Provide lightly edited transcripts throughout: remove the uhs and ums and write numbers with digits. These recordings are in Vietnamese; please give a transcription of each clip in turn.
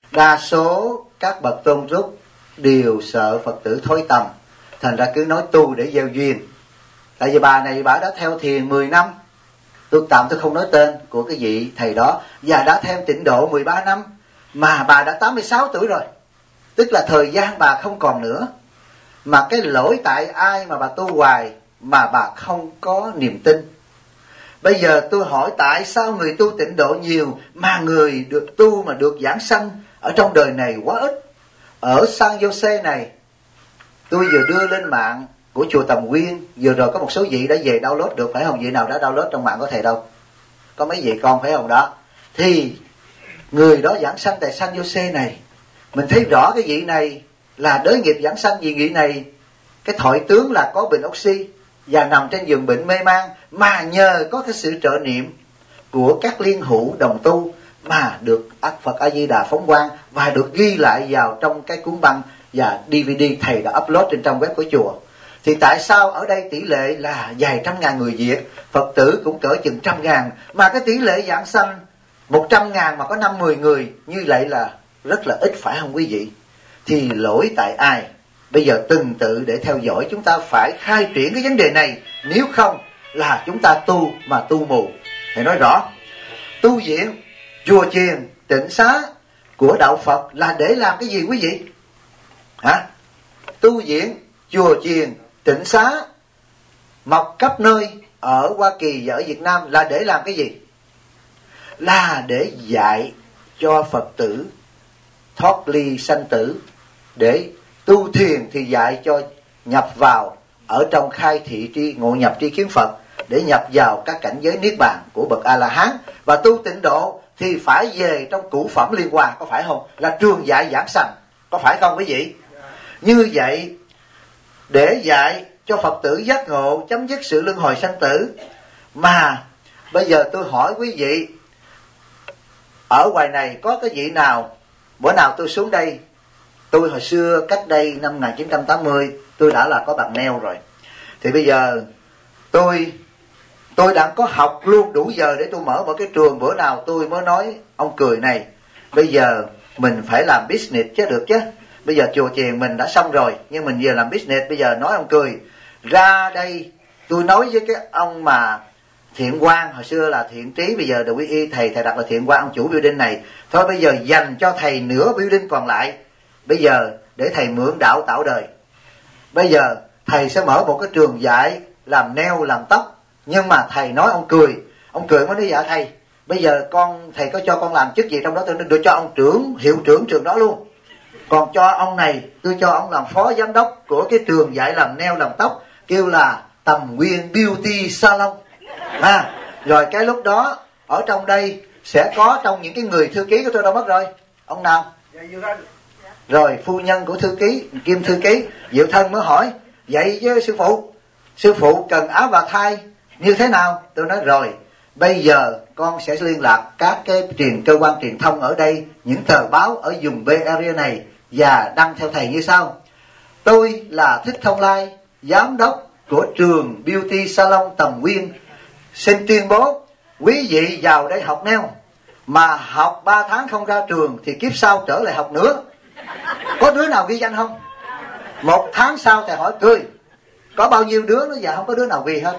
Đa số các bậc tôn rút đều sợ Phật tử thối tầm, thành ra cứ nói tu để gieo duyên. Tại vì bà này bà đã theo thiền 10 năm, tôi không nói tên của cái vị thầy đó, và đã theo tịnh độ 13 năm, mà bà đã 86 tuổi rồi, tức là thời gian bà không còn nữa. Mà cái lỗi tại ai mà bà tu hoài mà bà không có niềm tin? Bây giờ tôi hỏi tại sao người tu tịnh độ nhiều mà người được tu mà được giảng sanh ở trong đời này quá ít? Ở San Jose này, tôi vừa đưa lên mạng của chùa Tầm Nguyên, vừa rồi có một số vị đã về download được, phải không? Vị nào đã download trong mạng có thầy đâu? Có mấy vị con phải không đó? Thì người đó giảng sanh tại San Jose này, mình thấy rõ cái vị này là đới nghiệp giảng sanh. Vì vị này cái thoại tướng là có bệnh oxy và nằm trên giường bệnh mê man, mà nhờ có cái sự trợ niệm của các liên hữu đồng tu mà được Phật A Di Đà phóng quang và được ghi lại vào trong cái cuốn băng và DVD thầy đã upload trên trang web của chùa. Thì tại sao ở đây tỷ lệ là vài trăm ngàn người Việt, Phật tử cũng cỡ chừng 100.000, mà cái tỷ lệ giảng sanh 100.000 mà có 5-10 người, như vậy là rất là ít, phải không quý vị? Thì lỗi tại ai? Bây giờ từng tự để theo dõi, chúng ta phải khai triển cái vấn đề này, nếu không là chúng ta tu mà tu mù. Thầy nói rõ, tu viện, chùa chiền, tịnh xá của đạo Phật là để làm cái gì quý vị? Hả? Tu viện, chùa chiền, tịnh xá mọc khắp nơi ở Hoa Kỳ và ở Việt Nam là để làm cái gì? Là để dạy cho Phật tử thoát ly sanh tử. Để tu thiền thì dạy cho nhập vào ở trong khai thị tri ngộ nhập tri kiến Phật, để nhập vào các cảnh giới niết bàn của bậc A La Hán. Và tu tịnh độ thì phải về trong cửu phẩm liên hoa, có phải không? Là trường dạy giảng sanh, có phải không quý vị? Như vậy để dạy cho Phật tử giác ngộ, chấm dứt sự luân hồi sanh tử. Mà bây giờ tôi hỏi quý vị, ở ngoài này có cái vị nào, bữa nào tôi xuống đây, tôi hồi xưa cách đây năm 1980 tôi đã là có bằng neo rồi, thì bây giờ tôi đã có học luôn đủ giờ để tôi mở một cái trường. Bữa nào tôi mới nói ông Cười này, bây giờ mình phải làm business chứ được chứ. Bây giờ chùa chiền mình đã xong rồi, nhưng mình vừa làm business. Bây giờ nói ông Cười ra đây, tôi nói với cái ông mà Thiện Quang, hồi xưa là Thiện Trí, bây giờ được y thầy đặt là Thiện Quang, ông chủ building này. Thôi bây giờ dành cho thầy nửa building còn lại, bây giờ để thầy mượn đạo tạo đời. Bây giờ thầy sẽ mở một cái trường dạy làm nail, làm tóc. Nhưng mà thầy nói ông Cười mới nói dạ thầy, bây giờ thầy có cho con làm chức gì trong đó? Tôi được cho ông hiệu trưởng trường đó luôn. Còn cho ông này, tôi cho ông làm phó giám đốc của cái trường dạy làm nail, làm tóc, kêu là Tầm Nguyên Beauty Salon. Rồi cái lúc đó ở trong đây sẽ có trong những cái người thư ký của tôi đâu mất rồi? Ông nào? Rồi phu nhân của thư ký, Kim thư ký Diệu Thân mới hỏi, vậy với sư phụ cần áo bào thai như thế nào? Tôi nói rồi, bây giờ con sẽ liên lạc các cái cơ quan truyền thông ở đây, những tờ báo ở vùng Bay Area này, và đăng theo thầy như sau. Tôi là Thích Thông Lai, giám đốc của trường Beauty Salon Tầm Nguyên, xin tuyên bố quý vị vào đây học nail mà học 3 tháng không ra trường thì kiếp sau trở lại học nữa. Có đứa nào ghi danh không? 1 tháng sau thầy hỏi Cười, có bao nhiêu đứa? Nó dạ không có đứa nào ghi hết.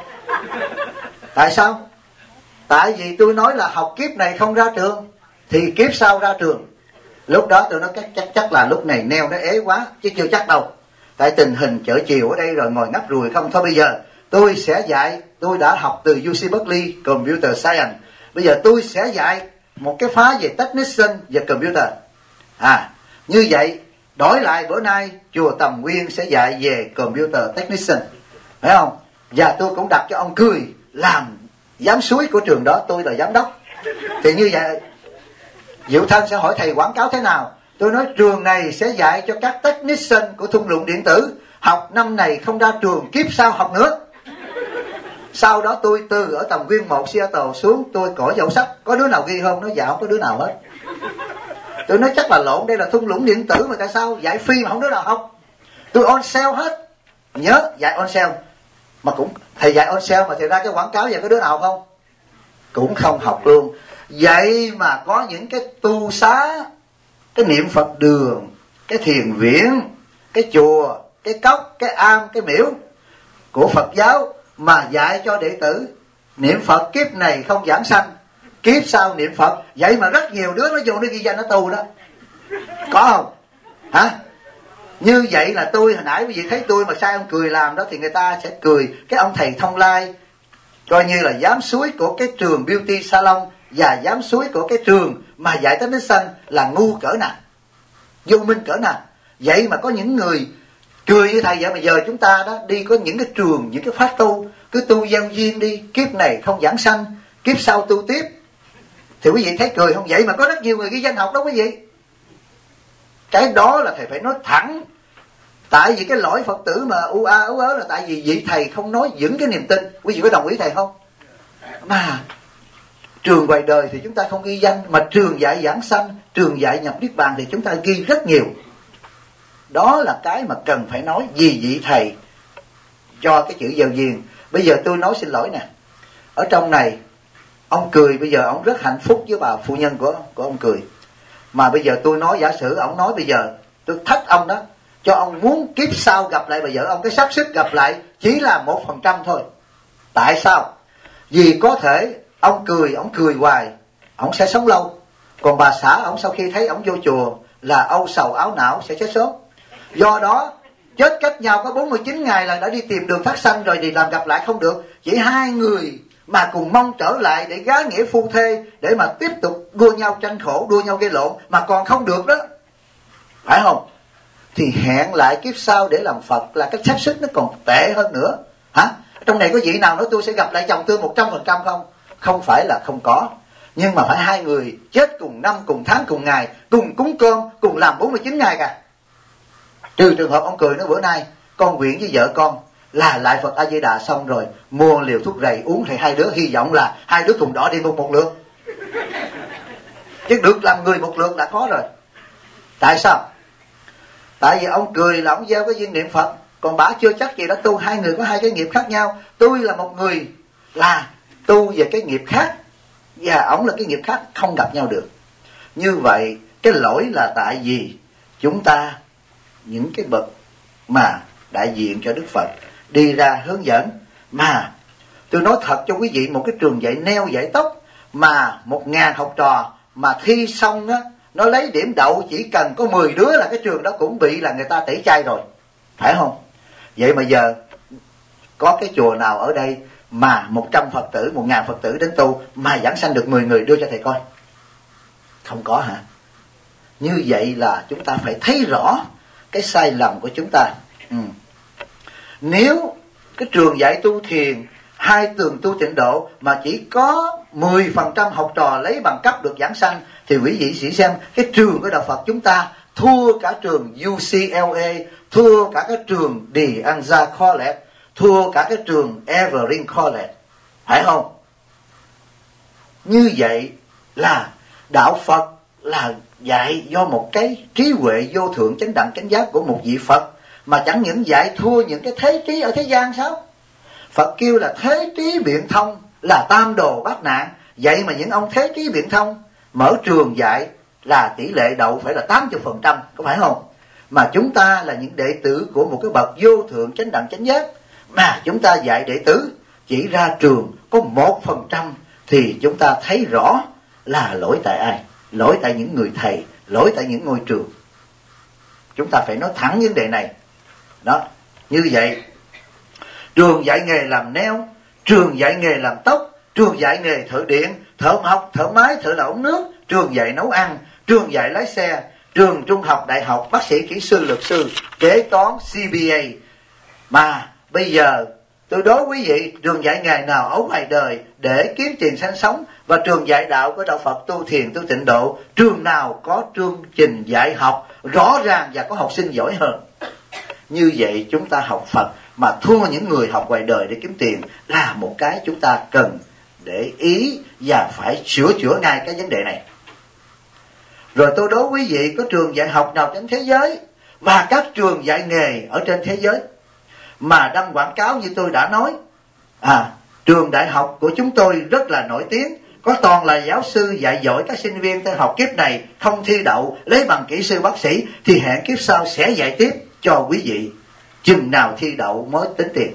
Tại sao? Tại vì tôi nói là học kiếp này không ra trường thì kiếp sau ra trường. Lúc đó tôi nói chắc là lúc này neo nó ế quá, chứ chưa chắc đâu. Tại tình hình chợ chiều ở đây rồi ngồi ngắp ruồi không. Thôi bây giờ tôi sẽ dạy, tôi đã học từ UC Berkeley Computer Science, bây giờ tôi sẽ dạy một cái khóa về Technician và Computer. Như vậy đổi lại bữa nay chùa Tầm Nguyên sẽ dạy về Computer Technician, phải không? Và tôi cũng đặt cho ông Cười làm giám suối của trường đó, tôi là giám đốc. Thì như vậy Diệu Thân sẽ hỏi thầy quảng cáo thế nào? Tôi nói trường này sẽ dạy cho các technician của thung lũng điện tử, học năm này không ra trường, kiếp sau học nữa. Sau đó tôi từ ở Tầm Nguyên 1 Seattle xuống, tôi cõi dấu sách, có đứa nào ghi không? Nó dạ không có đứa nào hết. Tôi nói chắc là lộn, đây là thung lũng điện tử mà tại sao dạy free mà không đứa nào học? Tôi on sale hết. Nhớ dạy on sale, mà cũng thầy dạy on sale mà thầy ra cái quảng cáo vậy có đứa nào không? Cũng không học luôn. Vậy mà có những cái tu xá cái niệm Phật đường, cái thiền viện, cái chùa, cái cốc, cái am, cái miễu của Phật giáo mà dạy cho đệ tử niệm Phật kiếp này không giảng sanh, kiếp sau niệm Phật. Vậy mà rất nhiều đứa nó vô nó ghi danh nó tu đó. Có không? Hả? Như vậy là tôi hồi nãy quý vị thấy tôi mà sai ông Cười làm đó thì người ta sẽ cười. Cái ông thầy Thông Lai coi như là giám suối của cái trường Beauty Salon và giám suối của cái trường mà dạy tánh đến sanh là ngu cỡ nào, vô minh cỡ nào. Vậy mà có những người cười như thầy. Vậy mà giờ chúng ta đó đi có những cái trường, những cái pháp tu, cứ tu giao duyên đi, kiếp này không giảng sanh, kiếp sau tu tiếp, thì quý vị thấy cười không? Vậy mà có rất nhiều người ghi danh học đó quý vị. Cái đó là thầy phải nói thẳng. Tại vì cái lỗi Phật tử mà ú ớ là tại vì vị thầy không nói vững cái niềm tin. Quý vị có đồng ý thầy không? Mà trường ngoài đời thì chúng ta không ghi danh, mà trường dạy giảng sanh, trường dạy nhập niết bàn thì chúng ta ghi rất nhiều. Đó là cái mà cần phải nói vì vị thầy cho cái chữ giao duyên. Bây giờ tôi nói xin lỗi nè, ở trong này ông Cười bây giờ ông rất hạnh phúc với bà phu nhân của ông Cười. Mà bây giờ tôi nói giả sử ông nói bây giờ tôi thách ông đó, cho ông muốn kiếp sau gặp lại bà vợ ông, cái xác suất gặp lại chỉ là 1% thôi. Tại sao? Vì có thể ông cười hoài, ông sẽ sống lâu. Còn bà xã ông sau khi thấy ông vô chùa là âu sầu áo não, sẽ chết sớm. Do đó chết cách nhau có 49 ngày là đã đi tìm đường thác sanh rồi, thì làm gặp lại không được. Chỉ hai người mà cùng mong trở lại để gá nghĩa phu thê, để mà tiếp tục đua nhau tranh khổ, đua nhau gây lộn mà còn không được đó, phải không? Thì hẹn lại kiếp sau để làm Phật là cái xác suất nó còn tệ hơn nữa. Hả? Trong này có vị nào nói tôi sẽ gặp lại chồng tôi 100% không? Không phải là không có. Nhưng mà phải hai người chết cùng năm, cùng tháng, cùng ngày, cùng cúng cơm, cùng làm 49 ngày cả. Trừ trường hợp ông Cười nói bữa nay con nguyện với vợ con là lại Phật A Di Đà xong rồi mua liều thuốc rầy uống, thì hai đứa hy vọng là hai đứa cùng đỏ đi một lượt. Chứ được làm người một lượt đã có rồi. Tại sao? Tại vì ông Cười là ông gieo cái duyên niệm Phật, còn bả chưa chắc gì đã tu. Hai người có hai cái nghiệp khác nhau. Tôi là một người là tu về cái nghiệp khác, và ông là cái nghiệp khác, không gặp nhau được. Như vậy cái lỗi là tại vì chúng ta, những cái bậc mà đại diện cho Đức Phật đi ra hướng dẫn. Mà tôi nói thật cho quý vị, một cái trường dạy neo dạy tóc mà 1000 học trò mà thi xong á, nó lấy điểm đậu chỉ cần có 10 đứa là cái trường đó cũng bị là người ta tẩy chay rồi, phải không? Vậy mà giờ có cái chùa nào ở đây mà 100 Phật tử, 1000 Phật tử đến tu mà giảng sanh được 10 người đưa cho thầy coi? Không có hả? Như vậy là chúng ta phải thấy rõ cái sai lầm của chúng ta. Nếu cái trường dạy tu thiền, 2 tường tu tịnh độ mà chỉ có 10% học trò lấy bằng cấp được giảng sanh, thì quý vị chỉ xem cái trường của Đạo Phật chúng ta thua cả trường UCLA, thua cả cái trường De Anza College, thua cả cái trường Evergreen College, phải không? Như vậy là đạo Phật là dạy do một cái trí huệ vô thượng chánh đẳng chánh giác của một vị Phật, mà chẳng những dạy thua những cái thế trí ở thế gian sao? Phật kêu là thế trí biện thông, là tam đồ bát nạn. Vậy mà những ông thế trí biện thông mở trường dạy là tỷ lệ đậu phải là 80%, có phải không? Mà chúng ta là những đệ tử của một cái bậc vô thượng chánh đẳng chánh giác, mà chúng ta dạy đệ tử chỉ ra trường có 1%, thì chúng ta thấy rõ là lỗi tại ai? Lỗi tại những người thầy, lỗi tại những ngôi trường. Chúng ta phải nói thẳng vấn đề này. Đó, như vậy trường dạy nghề làm neo, trường dạy nghề làm tóc, trường dạy nghề thợ điện, thợ học, thợ máy, thợ là ống nước, trường dạy nấu ăn, trường dạy lái xe, trường trung học, đại học, bác sĩ, kỹ sư, luật sư, kế toán, CPA. Mà bây giờ tôi đố quý vị, trường dạy nghề nào ở ngoài đời để kiếm tiền sinh sống, và trường dạy đạo của Đạo Phật tu thiền tu tịnh độ, trường nào có chương trình dạy học rõ ràng và có học sinh giỏi hơn? Như vậy chúng ta học Phật mà thua những người học ngoài đời để kiếm tiền là một cái chúng ta cần để ý và phải sửa chữa ngay cái vấn đề này. Rồi tôi đố quý vị, có trường dạy học nào trên thế giới và các trường dạy nghề ở trên thế giới mà đăng quảng cáo như tôi đã nói, trường đại học của chúng tôi rất là nổi tiếng, có toàn là giáo sư dạy giỏi các sinh viên tới học kiếp này không thi đậu lấy bằng kỹ sư bác sĩ, thì hẹn kiếp sau sẽ dạy tiếp cho quý vị, chừng nào thi đậu mới tính tiền.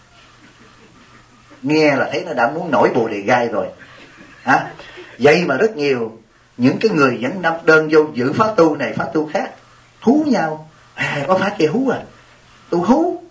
Nghe là thấy nó đã muốn nổi bồ đề gai rồi. Vậy mà rất nhiều những cái người vẫn nộp đơn vô dự khóa tu này khóa tu khác, hú nhau, có phải kia hú tôi hú.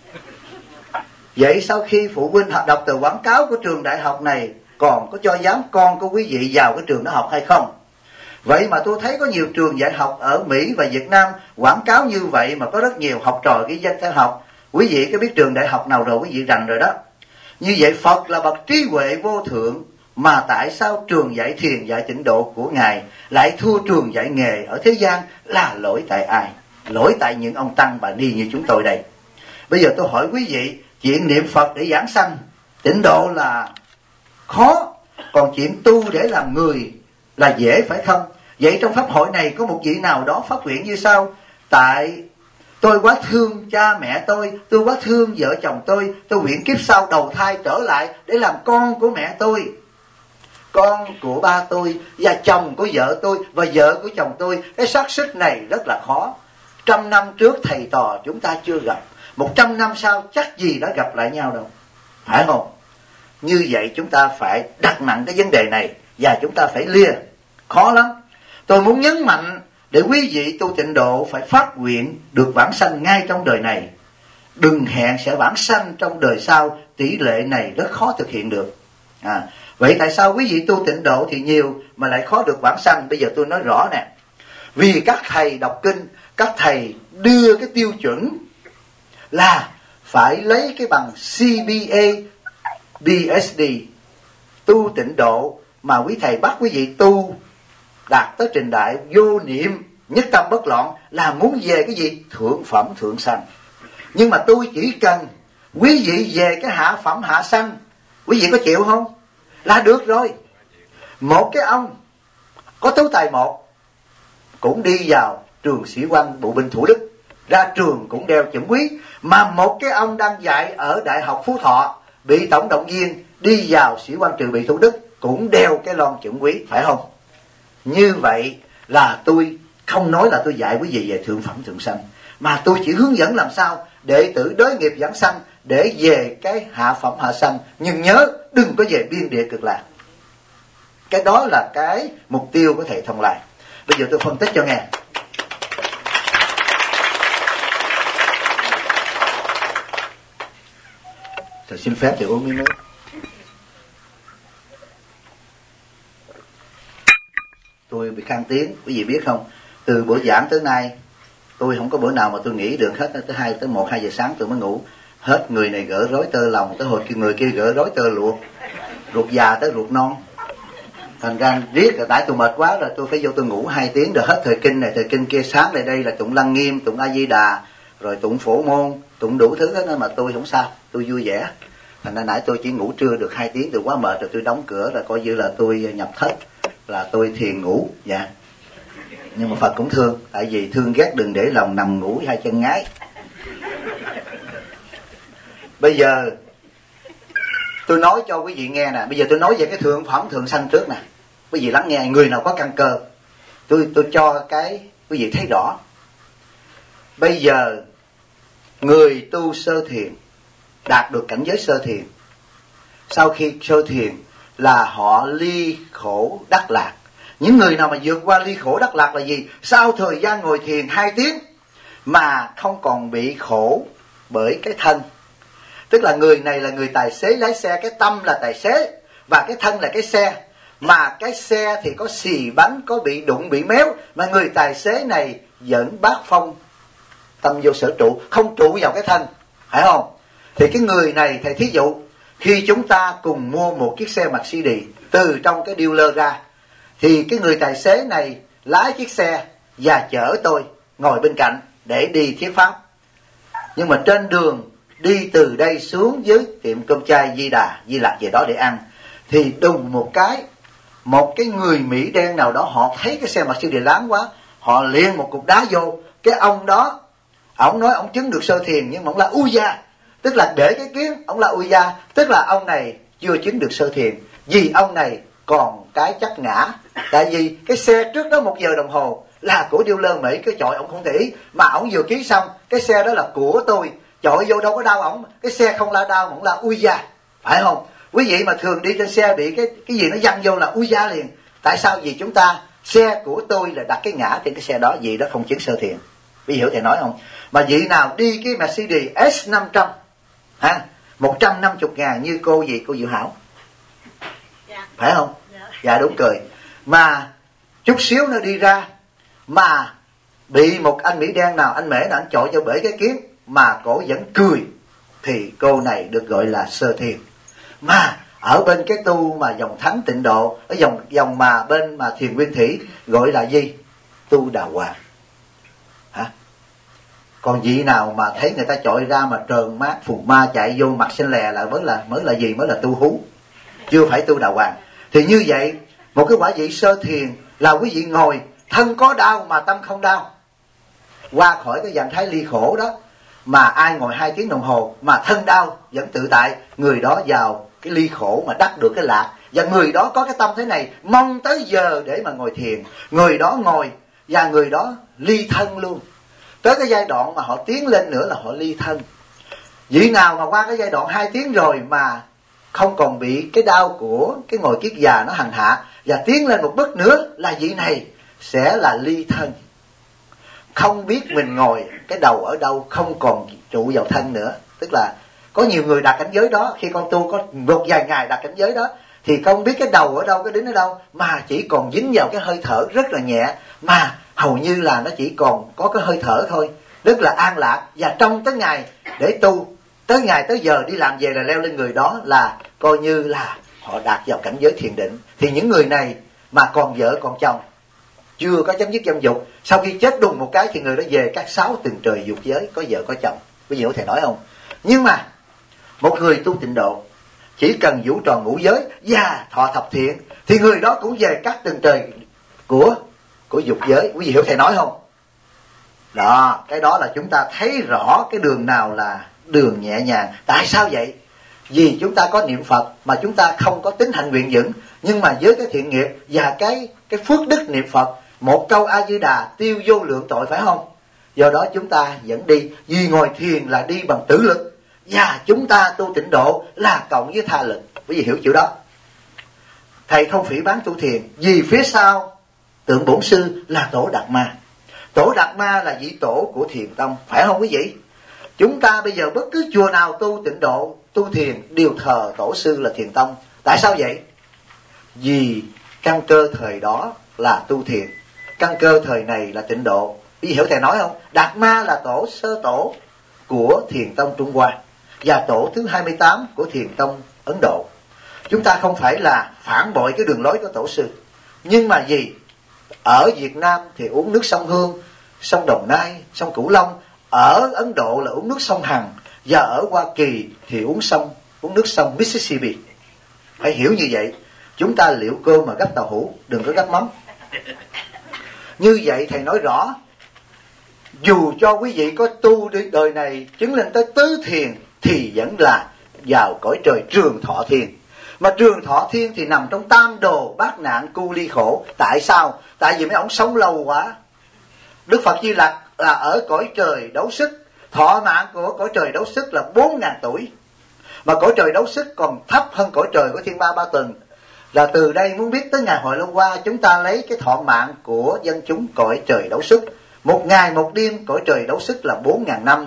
Vậy sau khi phụ huynh đọc tờ quảng cáo của trường đại học này, còn có cho dám con của quý vị vào cái trường đó học hay không? Vậy mà tôi thấy có nhiều trường dạy học ở Mỹ và Việt Nam quảng cáo như vậy mà có rất nhiều học trò ghi danh theo học. Quý vị có biết trường đại học nào rồi, quý vị rành rồi đó. Như vậy Phật là bậc trí huệ vô thượng, mà tại sao trường dạy thiền dạy tịnh độ của Ngài lại thua trường dạy nghề ở thế gian? Là lỗi tại ai? Lỗi tại những ông tăng bà ni như chúng tôi đây. Bây giờ tôi hỏi quý vị, chuyện niệm Phật để giảng sanh tịnh độ là khó, còn chuyện tu để làm người là dễ, phải không? Vậy trong pháp hội này có một vị nào đó phát nguyện như sau: tại tôi quá thương cha mẹ tôi quá thương vợ chồng tôi nguyện kiếp sau đầu thai trở lại để làm con của mẹ tôi, con của ba tôi, và chồng của vợ tôi, và vợ của chồng tôi. Cái xác suất này rất là khó. 100 năm trước thầy trò chúng ta chưa gặp, 100 năm sau chắc gì đã gặp lại nhau đâu, phải không? Như vậy chúng ta phải đặt nặng cái vấn đề này, và chúng ta phải lìa. Khó lắm. Tôi muốn nhấn mạnh để quý vị tu tịnh độ phải phát nguyện được vãng sanh ngay trong đời này. Đừng hẹn sẽ vãng sanh trong đời sau, tỷ lệ này rất khó thực hiện được. Vậy tại sao quý vị tu tịnh độ thì nhiều mà lại khó được vãng sanh? Bây giờ tôi nói rõ nè. Vì các thầy đọc kinh, các thầy đưa cái tiêu chuẩn là phải lấy cái bằng CBA, BSD tu tịnh độ, mà quý thầy bắt quý vị tu đạt tới trình đại vô niệm nhất tâm bất loạn là muốn về cái gì? Thượng phẩm thượng sanh. Nhưng mà tôi chỉ cần quý vị về cái hạ phẩm hạ sanh, quý vị có chịu không? Là được rồi. Một cái ông có tú tài một cũng đi vào trường sĩ quan bộ binh Thủ Đức, ra trường cũng đeo chữ quý. Mà một cái ông đang dạy ở Đại học Phú Thọ bị tổng động viên đi vào sĩ quan trường bị Thủ Đức cũng đeo cái lon chữ quý, phải không? Như vậy là tôi không nói là tôi dạy quý vị về thượng phẩm thượng sanh, mà tôi chỉ hướng dẫn làm sao đệ tử đối nghiệp giảng sanh để về cái hạ phẩm hạ sanh. Nhưng nhớ đừng có về biên địa cực lạc. Cái đó là cái mục tiêu của thầy Thông Lai. Bây giờ tôi phân tích cho nghe. Thầy xin phép thầy uống miếng nước. Tôi bị khan tiếng, quý vị biết không? Từ bữa giảng tới nay tôi không có bữa nào mà tôi nghỉ được hết. Tới 1-2 giờ sáng tôi mới ngủ. Hết người này gỡ rối tơ lòng, tới hồi người kia gỡ rối tơ luộc, ruột già tới ruột non. Thành ra riết rồi, tại tôi mệt quá rồi tôi phải vô tôi ngủ 2 tiếng. Rồi hết thời kinh này thời kinh kia, sáng lại đây là tụng Lăng Nghiêm, tụng A Di Đà, rồi tụng Phổ Môn, tụng đủ thứ hết. Mà tôi không sao, tôi vui vẻ. Thành ra nãy tôi chỉ ngủ trưa được 2 tiếng, tôi quá mệt rồi tôi đóng cửa, rồi coi như là tôi nhập thất, là tôi thiền ngủ. Dạ. Nhưng mà Phật cũng thương, tại vì thương ghét đừng để lòng nằm ngủ 2 chân ngái. Bây giờ tôi nói cho quý vị nghe nè. Bây giờ tôi nói về cái thượng phẩm thượng sanh trước nè. Quý vị lắng nghe, người nào có căn cơ tôi cho cái quý vị thấy rõ. Bây giờ người tu sơ thiền đạt được cảnh giới sơ thiền, sau khi sơ thiền là họ ly khổ đắc lạc. Những người nào mà vượt qua ly khổ đắc lạc là gì? Sau thời gian ngồi thiền 2 tiếng mà không còn bị khổ bởi cái thân. Tức là người này là người tài xế lái xe, cái tâm là tài xế và cái thân là cái xe. Mà cái xe thì có xì bánh, có bị đụng, bị méo, mà người tài xế này vẫn bát phong tâm vô sở trụ, không trụ vào cái thân, phải không? Thì cái người này, thầy thí dụ, khi chúng ta cùng mua một chiếc xe Mercedes từ trong cái dealer ra, thì cái người tài xế này lái chiếc xe và chở tôi ngồi bên cạnh để đi thuyết pháp. Nhưng mà trên đường đi từ đây xuống dưới tiệm cơm chay Di Đà, Di Lặc về đó để ăn, thì đùng một cái người Mỹ đen nào đó, họ thấy cái xe Mercedes láng quá, họ liền một cục đá vô. Cái ông đó, ông nói ông chứng được sơ thiền, nhưng mà ông là Uya, tức là để cái kiến, ông là Uya, tức là ông này chưa chứng được sơ thiền, vì ông này còn cái chấp ngã. Tại vì cái xe trước đó 1 giờ đồng hồ là của dealer Mỹ, cái chọi ông không thể, mà ông vừa ký xong cái xe đó là của tôi, chọi vô đâu có đau ổng, cái xe không la đau, ổng la ui da, phải không? Quý vị mà thường đi trên xe bị cái gì nó văng vô là ui da liền. Tại sao? Vì chúng ta xe của tôi là đặt cái ngã trên cái xe đó, vì đó không chứng sơ thiền. Quý vị hiểu thầy nói không? Mà vị nào đi cái Mercedes S500 ha, 150.000 như cô Diệu Hảo, phải không? Dạ đúng cười. Mà chút xíu nó đi ra mà bị một anh Mỹ đen nào, anh Mễ nào, anh chọi cho bể cái kiến mà cổ vẫn cười, thì cô này được gọi là sơ thiền. Mà ở bên cái tu mà dòng thánh tịnh độ, ở dòng mà bên mà thiền nguyên thủy gọi là gì? Tu đà hoàng. Hả? Còn vị nào mà thấy người ta chọi ra mà trờn mát phù ma chạy vô mặt xanh lè là mới là tu hú, chưa phải tu đà hoàng. Thì như vậy, một cái quả vị sơ thiền là quý vị ngồi thân có đau mà tâm không đau, qua khỏi cái trạng thái ly khổ đó. Mà ai ngồi 2 tiếng đồng hồ mà thân đau vẫn tự tại, người đó vào cái ly khổ mà đắc được cái lạc. Và người đó có cái tâm thế này, mong tới giờ để mà ngồi thiền, người đó ngồi và người đó ly thân luôn. Tới cái giai đoạn mà họ tiến lên nữa là họ ly thân. Vị nào mà qua cái giai đoạn 2 tiếng rồi mà không còn bị cái đau của cái ngồi kiết già nó hành hạ, và tiến lên một bước nữa là vị này sẽ là ly thân. Không biết mình ngồi cái đầu ở đâu, không còn trụ vào thân nữa. Tức là có nhiều người đạt cảnh giới đó, khi con tu có một vài ngày đạt cảnh giới đó, thì không biết cái đầu ở đâu, cái đính ở đâu, mà chỉ còn dính vào cái hơi thở rất là nhẹ, mà hầu như là nó chỉ còn có cái hơi thở thôi, rất là an lạc. Và trong tới ngày để tu, tới ngày tới giờ đi làm về là leo lên người đó, là coi như là họ đạt vào cảnh giới thiền định. Thì những người này mà còn vợ còn chồng, chưa có chấm dứt dâm dục, sau khi chết đùng một cái thì người đó về các 6 tầng trời dục giới, có vợ có chồng. Quý vị có thể nói không? Nhưng mà một người tu tịnh độ chỉ cần vũ tròn ngũ giới và thọ thập thiện thì người đó cũng về các tầng trời của dục giới. Quý vị hiểu thầy nói không? Đó, cái đó là chúng ta thấy rõ cái đường nào là đường nhẹ nhàng. Tại sao vậy? Vì chúng ta có niệm Phật mà chúng ta không có tính hạnh nguyện vững, nhưng mà với cái thiện nghiệp và cái phước đức niệm Phật, một câu A Di Đà tiêu vô lượng tội, phải không? Do đó chúng ta vẫn đi, vì ngồi thiền là đi bằng tử lực, và chúng ta tu tịnh độ là cộng với tha lực. Quý vị hiểu chữ đó? Thầy không phỉ bán tu thiền, vì phía sau tượng bổn sư là Tổ Đạt Ma. Tổ Đạt Ma là vị tổ của thiền tông, phải không quý vị? Chúng ta bây giờ bất cứ chùa nào tu tịnh độ, tu thiền đều thờ tổ sư là thiền tông. Tại sao vậy? Vì căn cơ thời đó là tu thiền, căn cơ thời này là tịnh độ. Quý vị hiểu thầy nói không? Đạt Ma là tổ sơ tổ của thiền tông Trung Hoa và tổ thứ 28 của thiền tông Ấn Độ. Chúng ta không phải là phản bội cái đường lối của tổ sư, nhưng mà gì? Ở Việt Nam thì uống nước sông Hương, sông Đồng Nai, sông Cửu Long. Ở Ấn Độ là uống nước sông Hằng, và ở Hoa Kỳ thì uống nước sông Mississippi. Phải hiểu như vậy. Chúng ta liệu cơm mà gắp tàu hũ, đừng có gắp mắm. Như vậy thầy nói rõ, dù cho quý vị có tu đến đời này chứng lên tới tứ thiền thì vẫn là vào cõi trời trường thọ thiên. Mà trường thọ thiên thì nằm trong tam đồ bát nạn cu ly khổ. Tại sao? Tại vì mấy ông sống lâu quá. Đức Phật Di Lặc là ở cõi trời đấu sức, thọ mạng của cõi trời đấu sức là 4.000 tuổi. Mà cõi trời đấu sức còn thấp hơn cõi trời của thiên ba ba tuần. Là từ đây muốn biết tới ngày Hội Long Hoa, chúng ta lấy cái thọ mạng của dân chúng cõi trời đấu sức. 1 ngày 1 đêm cõi trời đấu sức là 4.000 năm.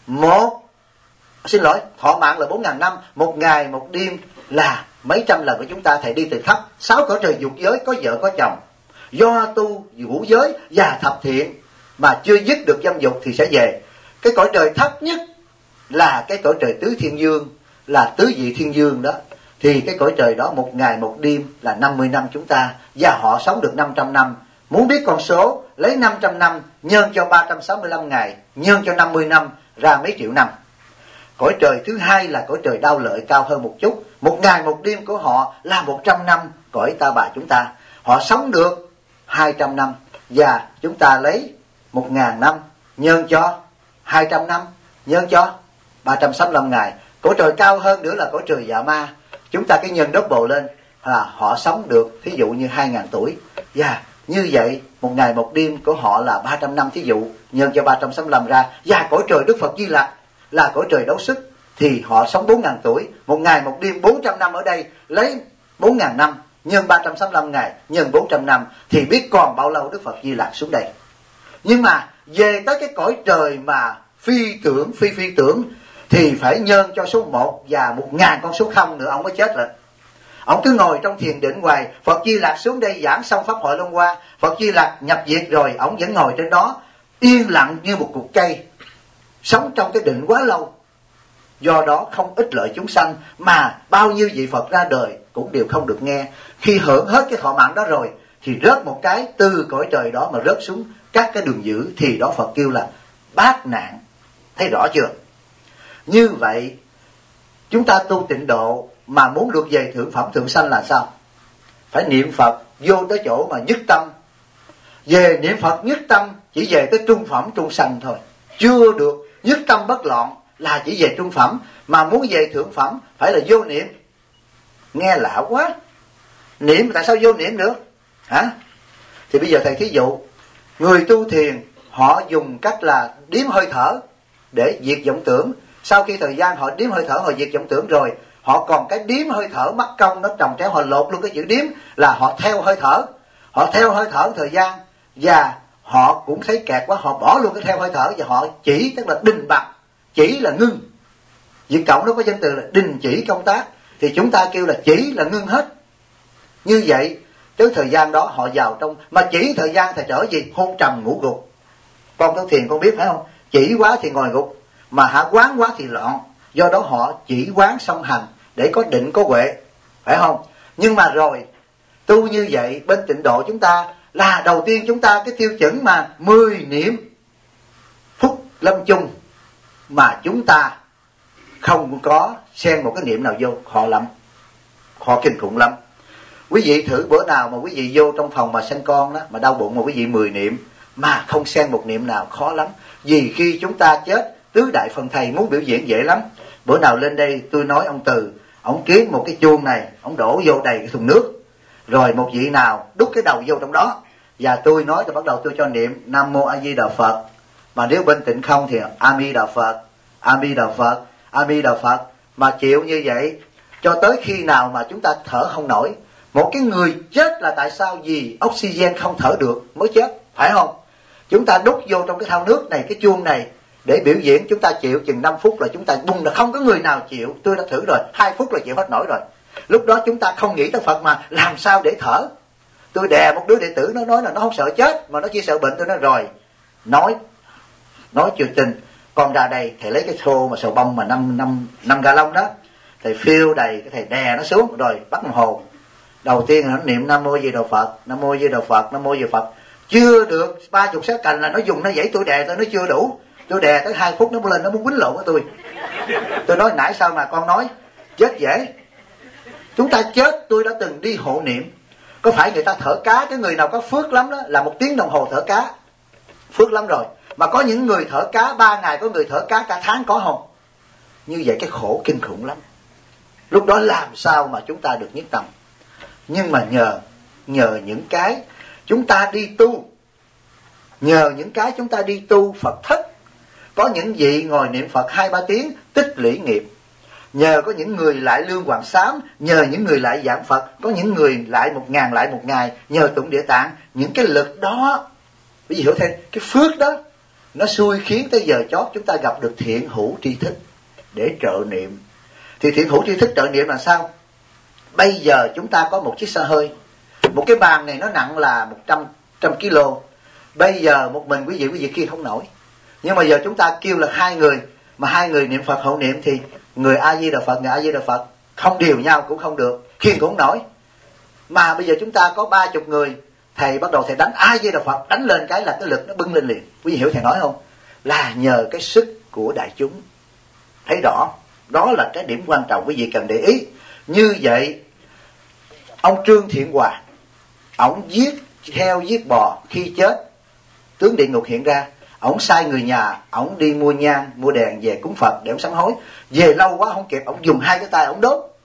Thọ mạng là 4.000 năm, 1 ngày 1 đêm là mấy trăm lần của chúng ta. Thầy đi từ thấp 6 cõi trời dục giới, có vợ có chồng, do tu ngũ giới và thập thiện mà chưa dứt được dâm dục thì sẽ về. Cái cõi trời thấp nhất là cái cõi trời tứ thiên dương, là tứ vị thiên dương đó. Thì cái cõi trời đó 1 ngày 1 đêm là 50 năm chúng ta, và họ sống được 500 năm. Muốn biết con số, lấy 500 năm nhân cho 365 ngày, nhân cho 50 năm ra mấy triệu năm. Cõi trời thứ hai là cõi trời đau lợi, cao hơn một chút. 1 ngày 1 đêm của họ là 100 năm cõi ta bà chúng ta. Họ sống được 200 năm, và chúng ta lấy 1.000 năm nhân cho 200 năm, nhân cho 365 ngày. Cõi trời cao hơn nữa là cõi trời Dạ Ma. Chúng ta cái nhân double lên, họ sống được thí dụ như 2.000 tuổi. Và như vậy một ngày một đêm của họ là 300 năm, thí dụ nhân cho 365 ra. Và cõi trời Đức Phật Di Lặc là cõi trời đấu sức, thì họ sống 4.000 tuổi. Một ngày một đêm 400 năm ở đây, lấy 4.000 năm nhân 365 ngày nhân 400 năm thì biết còn bao lâu Đức Phật Di Lặc xuống đây. Nhưng mà về tới cái cõi trời mà phi tưởng thì phải nhân cho số 1 và 1.000 con số 0 nữa ông mới chết rồi. Ông cứ ngồi trong thiền định hoài. Phật Di Lặc xuống đây giảng xong pháp hội Luân Hoa, Phật Di Lặc nhập diệt rồi, ông vẫn ngồi trên đó yên lặng như một cục cây, sống trong cái định quá lâu. Do đó không ích lợi chúng sanh, mà bao nhiêu vị Phật ra đời cũng đều không được nghe. Khi hưởng hết cái thọ mạng đó rồi thì rớt một cái từ cõi trời đó mà rớt xuống các cái đường dữ, thì đó Phật kêu là bát nạn. Thấy rõ chưa? Như vậy chúng ta tu tịnh độ mà muốn được về thượng phẩm thượng sanh là sao? Phải niệm Phật vô tới chỗ mà nhất tâm. Về niệm Phật nhất tâm chỉ về tới trung phẩm trung sanh thôi, chưa được nhất tâm bất loạn là chỉ về trung phẩm. Mà muốn về thượng phẩm phải là vô niệm. Nghe lạ quá, niệm tại sao vô niệm được hả? Thì bây giờ thầy thí dụ, người tu thiền họ dùng cách là điếm hơi thở để diệt vọng tưởng. Sau khi thời gian họ điếm hơi thở, họ diệt vọng tưởng rồi, họ còn cái điếm hơi thở mắc công, nó trồng chéo, họ lột luôn cái chữ điếm là họ theo hơi thở. Họ theo hơi thở thời gian và họ cũng thấy kẹt quá, họ bỏ luôn cái theo hơi thở và họ chỉ, tức là đình bặt. Chỉ là ngưng. Việt Cộng nó có danh từ là đình chỉ công tác, thì chúng ta kêu là chỉ là ngưng hết. Như vậy tới thời gian đó họ vào trong, mà chỉ thời gian thì trở gì? Hôn trầm ngủ gục. Con tu thiền con biết phải không? Chỉ quá thì ngồi gục, mà hạ quán quá thì loạn. Do đó họ chỉ quán song hành để có định có huệ, phải không? Nhưng mà rồi tu như vậy bên tịnh độ chúng ta là đầu tiên chúng ta cái tiêu chuẩn mà 10 niệm phút lâm chung, mà chúng ta không có xen một cái niệm nào vô, khó lắm, khó kinh khủng lắm. Quý vị thử bữa nào mà quý vị vô trong phòng mà sinh con đó, mà đau bụng mà quý vị 10 niệm mà không xen một niệm nào, khó lắm. Vì khi chúng ta chết, tứ đại phần thầy muốn biểu diễn dễ lắm. Bữa nào lên đây tôi nói ông Từ, ông kiếm một cái chuông này, ông đổ vô đầy cái thùng nước, rồi một vị nào đút cái đầu vô trong đó, và tôi nói rồi bắt đầu tôi cho niệm Nam Mô A Di Đà Phật. Mà nếu bên tịnh không thì A Di Đà Phật, A Di Đà Phật, A Di Đà Phật. Mà chịu như vậy cho tới khi nào mà chúng ta thở không nổi. Một cái người chết là tại sao? Vì oxygen không thở được mới chết, phải không? Chúng ta đút vô trong cái thau nước này, cái chuông này để biểu diễn, chúng ta chịu chừng 5 phút là chúng ta bung, là không có người nào chịu. Tôi đã thử rồi, 2 phút là chịu hết nổi rồi. Lúc đó chúng ta không nghĩ tới Phật mà làm sao để thở. Tôi đè một đứa đệ tử, nó nói là nó không sợ chết mà nó chỉ sợ bệnh. Tôi nói rồi, nói chuyện tình, con ra đây thầy lấy cái xô mà sầu bông mà 5 ga lông đó, thầy phiêu đầy, cái thầy đè nó xuống rồi bắt đồng hồ. Đầu tiên là nó niệm Nam Mô Di Đà Phật, Nam Mô Di Đà Phật, Nam Mô Di Đà Phật. Chưa được 30 sát cành là nó dùng nó dãy, tôi đè tôi nó chưa đủ. Tôi đè tới 2 phút nó lên, nó muốn quýnh lộn với tôi. Tôi nói nãy sao mà con nói chết dễ. Chúng ta chết, tôi đã từng đi hộ niệm. Có phải người ta thở cá, cái người nào có phước lắm đó là 1 tiếng đồng hồ thở cá, phước lắm rồi. Mà có những người thở cá 3 ngày, có người thở cá cả tháng, có không? Như vậy cái khổ kinh khủng lắm. Lúc đó làm sao mà chúng ta được nhất tâm? Nhưng mà nhờ những cái chúng ta đi tu, nhờ những cái chúng ta đi tu Phật thất, có những vị ngồi niệm Phật 2-3 tiếng tích lũy nghiệp. Nhờ có những người lại lương hoàng sám, nhờ những người lại giảng Phật, có những người lại 1.000 lại 1 ngày, nhờ tụng Địa Tạng. Những cái lực đó, quý vị hiểu thêm, cái phước đó nó xui khiến tới giờ chót chúng ta gặp được thiện hữu tri thức để trợ niệm. Thì thiện hữu tri thức trợ niệm là sao? Bây giờ chúng ta có một chiếc xe hơi, một cái bàn này nó nặng là 100 kg. Bây giờ một mình quý vị kia không nổi. Nhưng mà giờ chúng ta kêu là 2 người, mà 2 người niệm Phật hộ niệm thì người A Di Đà Phật, người A Di Đà Phật không điều nhau cũng không được, khiêng cũng không nổi. Mà bây giờ chúng ta có 30 người, thầy bắt đầu thầy đánh A Di Đà Phật, đánh lên cái là cái lực nó bưng lên liền. Quý vị hiểu thầy nói không? Là nhờ cái sức của đại chúng. Thấy rõ, đó là cái điểm quan trọng quý vị cần để ý. Như vậy ông Trương Thiện Hòa, ổng giết bò, khi chết tướng địa ngục hiện ra, ổng sai người nhà ổng đi mua nhang mua đèn về cúng Phật để ổng sám hối. Về lâu quá không kịp, ổng dùng 2 cái tay ổng đốt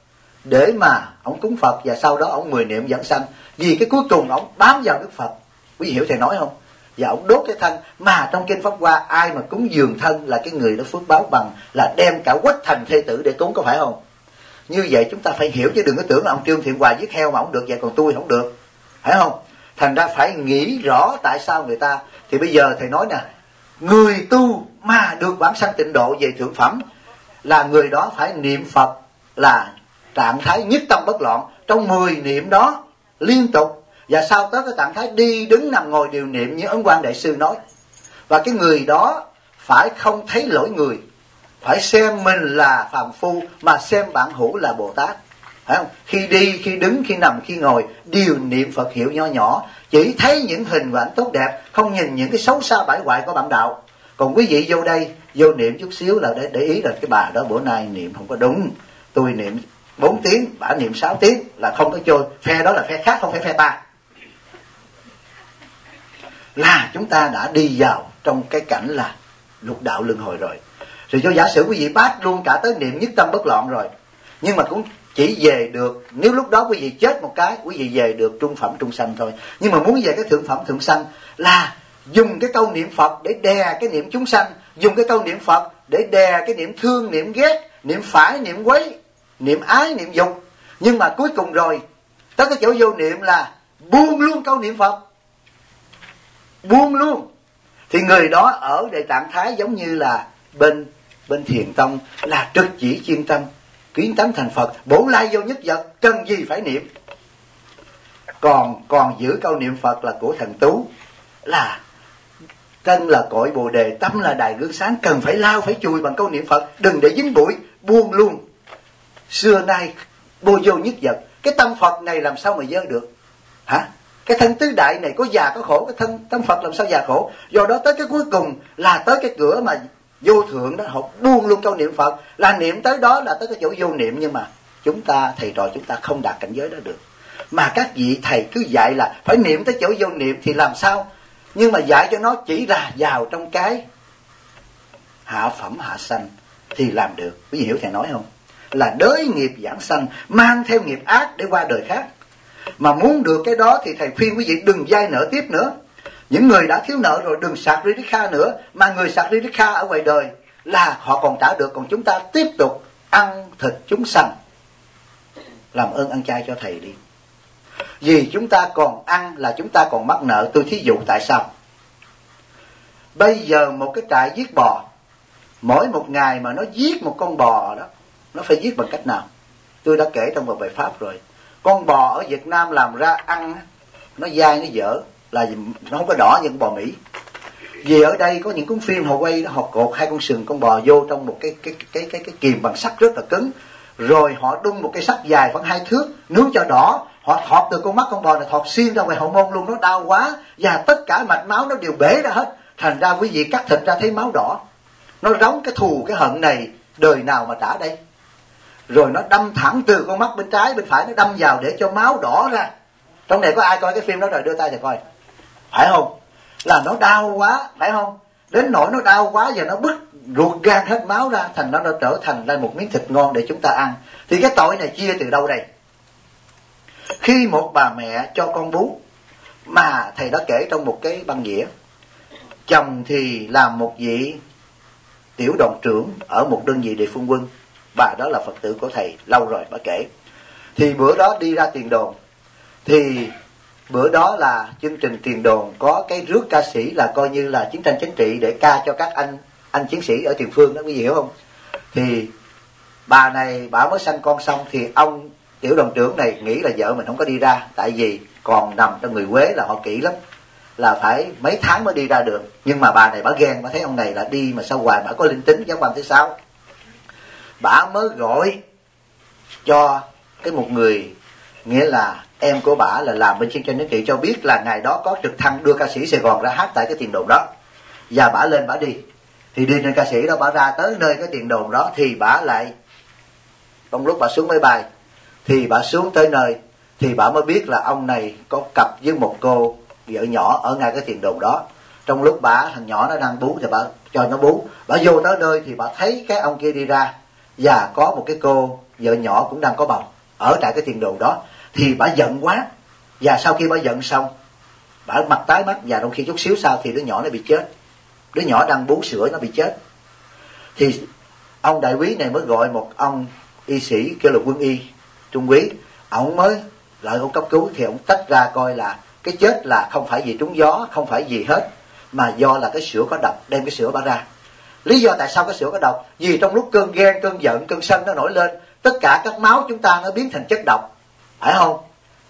để mà ông cúng Phật, và sau đó ông 10 niệm dẫn sanh. Vì cái cuối cùng ông bám vào Đức Phật. Quý vị hiểu thầy nói không? Và ông đốt cái thân. Mà trong kinh Pháp Hoa, ai mà cúng dường thân là cái người đó phước báo bằng là đem cả quách thành thê tử để cúng, có phải không? Như vậy chúng ta phải hiểu, chứ đừng có tưởng là ông Trương Thiện Hòa giết heo mà ông được vậy còn tôi không được, phải không? Thành ra phải nghĩ rõ tại sao người ta. Thì bây giờ thầy nói nè, người tu mà được vãng sanh tịnh độ về thượng phẩm là người đó phải niệm Phật là trạng thái nhất tâm bất loạn trong 10 niệm đó liên tục, và sau tới cái trạng thái đi đứng nằm ngồi đều niệm như Ấn Quang Đại Sư nói. Và cái người đó phải không thấy lỗi người, phải xem mình là phàm phu mà xem bản hữu là Bồ Tát, phải không? Khi đi, khi đứng, khi nằm, khi ngồi đều niệm Phật hiệu nho nhỏ, chỉ thấy những hình ảnh tốt đẹp, không nhìn những cái xấu xa bại hoại của bản đạo. Còn quý vị vô đây vô niệm chút xíu là để ý là cái bà đó bữa nay niệm không có đúng, tôi niệm 4 tiếng, bà niệm 6 tiếng là không có trôi. Phe đó là phe khác, không phải phe ta. Là chúng ta đã đi vào trong cái cảnh là lục đạo luân hồi rồi. Rồi cho giả sử quý vị bác luôn cả tới niệm nhất tâm bất loạn rồi, nhưng mà cũng chỉ về được, nếu lúc đó quý vị chết một cái, quý vị về được trung phẩm trung sanh thôi. Nhưng mà muốn về cái thượng phẩm thượng sanh là dùng cái câu niệm Phật để đè cái niệm chúng sanh, dùng cái câu niệm Phật để đè cái niệm thương, niệm ghét, niệm phải, niệm quấy, niệm ái, niệm dục. Nhưng mà cuối cùng rồi tới cái chỗ vô niệm là buông luôn câu niệm Phật, buông luôn. Thì người đó ởในtrạng thái giống như là bên thiền tông là trực chỉ chuyên tâm, kiến tánh thành Phật, bổn lai vô nhất vật, cần gì phải niệm. Còn giữ câu niệm Phật là của thần Tú, là thân là cội Bồ Đề, tâm là đài gương sáng, cần phải lau phải chùi bằng câu niệm Phật, đừng để dính bụi, buông luôn. Xưa nay vô nhất vật, cái tâm Phật này làm sao mà dơ được hả? Cái thân tứ đại này có già có khổ, cái tâm Phật làm sao già khổ. Do đó tới cái cuối cùng là tới cái cửa mà vô thượng đó, họ buông luôn câu niệm Phật, là niệm tới đó là tới cái chỗ vô niệm. Nhưng mà chúng ta, thầy trò chúng ta không đạt cảnh giới đó được. Mà các vị thầy cứ dạy là phải niệm tới chỗ vô niệm thì làm sao? Nhưng mà dạy cho nó chỉ là vào trong cái hạ phẩm hạ sanh thì làm được. Quý vị hiểu thầy nói không? Là đới nghiệp giảng sanh, mang theo nghiệp ác để qua đời khác. Mà muốn được cái đó thì thầy khuyên quý vị đừng vay nợ tiếp nữa. Những người đã thiếu nợ rồi đừng sạc ridikha nữa. Mà người sạc ridikha ở ngoài đời là họ còn trả được, còn chúng ta tiếp tục ăn thịt chúng sanh. Làm ơn ăn chay cho thầy đi. Vì chúng ta còn ăn là chúng ta còn mắc nợ. Tôi thí dụ tại sao. Bây giờ một cái trại giết bò, mỗi một ngày mà nó giết một con bò đó, nó phải giết bằng cách nào? Tôi đã kể trong một bài pháp rồi. Con bò ở Việt Nam làm ra ăn nó dai, nó dở, là nó không có đỏ như con bò Mỹ. Vì ở đây có những cuốn phim họ quay đó, họ cột 2 con sừng con bò vô trong một cái kìm bằng sắt rất là cứng, rồi họ đun một cây sắt dài khoảng 2 thước, nướng cho đỏ, họ thọt từ con mắt con bò này, thọt xuyên ra ngoài hậu môn luôn, nó đau quá, và tất cả mạch máu nó đều bể ra hết. Thành ra quý vị cắt thịt ra thấy máu đỏ, nó giống cái thù cái hận này đời nào mà trả đây. Rồi nó đâm thẳng từ con mắt bên trái bên phải, nó đâm vào để cho máu đỏ ra. Trong này có ai coi cái phim đó rồi đưa tay thì coi, phải không? Là nó đau quá, phải không? Đến nỗi nó đau quá và nó bứt ruột gan hết máu ra, thành nó trở thành ra một miếng thịt ngon để chúng ta ăn. Thì cái tội này chia từ đâu đây? Khi một bà mẹ cho con bú, mà thầy đã kể trong một cái băng đĩa, chồng thì làm một vị tiểu đoàn trưởng ở một đơn vị địa phương quân, bà đó là Phật tử của thầy lâu rồi, bà kể. Thì bữa đó đi ra tiền đồn, thì bữa đó là chương trình tiền đồn có cái rước ca sĩ là coi như là chiến tranh chính trị để ca cho các anh chiến sĩ ở tiền phương đó, quý vị hiểu không? Thì bà này bà mới sanh con xong, thì ông tiểu đoàn trưởng này nghĩ là vợ mình không có đi ra, tại vì còn nằm trong người Quế là họ kỹ lắm, là phải mấy tháng mới đi ra được. Nhưng mà bà này bà ghen, bà thấy ông này là đi mà sao hoài bà có linh tính giáo quan thứ 6. Bà mới gọi cho cái một người, nghĩa là em của bà là làm bên chiến tranh chính trị, cho biết là ngày đó có trực thăng đưa ca sĩ Sài Gòn ra hát tại cái tiền đồn đó. Và bà lên bà đi. Thì đi trên ca sĩ đó, bà ra tới nơi cái tiền đồn đó, thì bà lại, trong lúc bà xuống máy bay, thì bà xuống tới nơi, thì bà mới biết là ông này có cặp với một cô vợ nhỏ ở ngay cái tiền đồn đó. Trong lúc thằng nhỏ nó đang bú thì bà cho nó bú. Bà vô tới nơi thì bà thấy cái ông kia đi ra, và có một cái cô vợ nhỏ cũng đang có bầu. ở tại cái tiền đồ đó. Thì bà giận quá, và sau khi bà giận xong, bà mặt tái mắt, và trong khi chút xíu sau thì đứa nhỏ nó bị chết. Đứa nhỏ đang bú sữa nó bị chết. Thì ông đại úy này mới gọi một ông y sĩ kêu là quân y trung úy, ông mới lại ông cấp cứu. Thì ông tách ra coi là cái chết là không phải vì trúng gió, không phải gì hết, mà do là cái sữa có độc, đem cái sữa bà ra. Lý do tại sao cái sữa có độc? Vì trong lúc cơn ghen, cơn giận, cơn sân nó nổi lên, tất cả các máu chúng ta nó biến thành chất độc, phải không?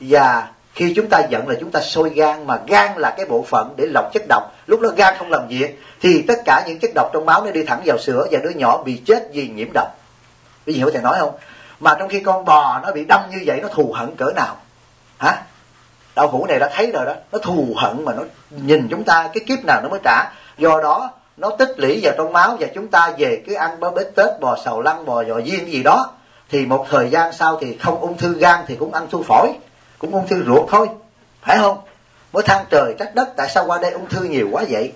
Và khi chúng ta giận là chúng ta sôi gan, mà gan là cái bộ phận để lọc chất độc. Lúc đó gan không làm việc thì tất cả những chất độc trong máu nó đi thẳng vào sữa, và đứa nhỏ bị chết vì nhiễm độc. Quý vị hiểu thầy nói không? Mà trong khi con bò nó bị đâm như vậy, nó thù hận cỡ nào hả? Đạo hữu này đã thấy rồi đó, nó thù hận mà nó nhìn chúng ta cái kiếp nào nó mới trả. Do đó nó tích lũy vào trong máu, và chúng ta về cứ ăn bơ bết tết, bò sầu lăng, bò giò diên gì đó, thì một thời gian sau thì không ung thư gan thì cũng ăn thu phổi, cũng ung thư ruột thôi, phải không? Mới than trời trách đất, tại sao qua đây ung thư nhiều quá vậy?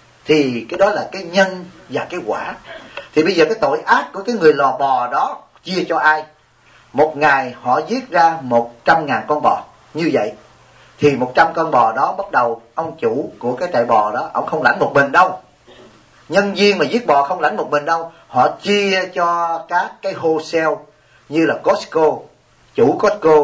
Thì cái đó là cái nhân và cái quả. Thì bây giờ cái tội ác của cái người lò bò đó chia cho ai? Một ngày họ giết ra 100.000 con bò như vậy. Thì 100 con bò đó bắt đầu ông chủ của cái trại bò đó, ông không lãnh một mình đâu. Nhân viên mà giết bò không lãnh một mình đâu. Họ chia cho các cái wholesale như là Costco, chủ Costco,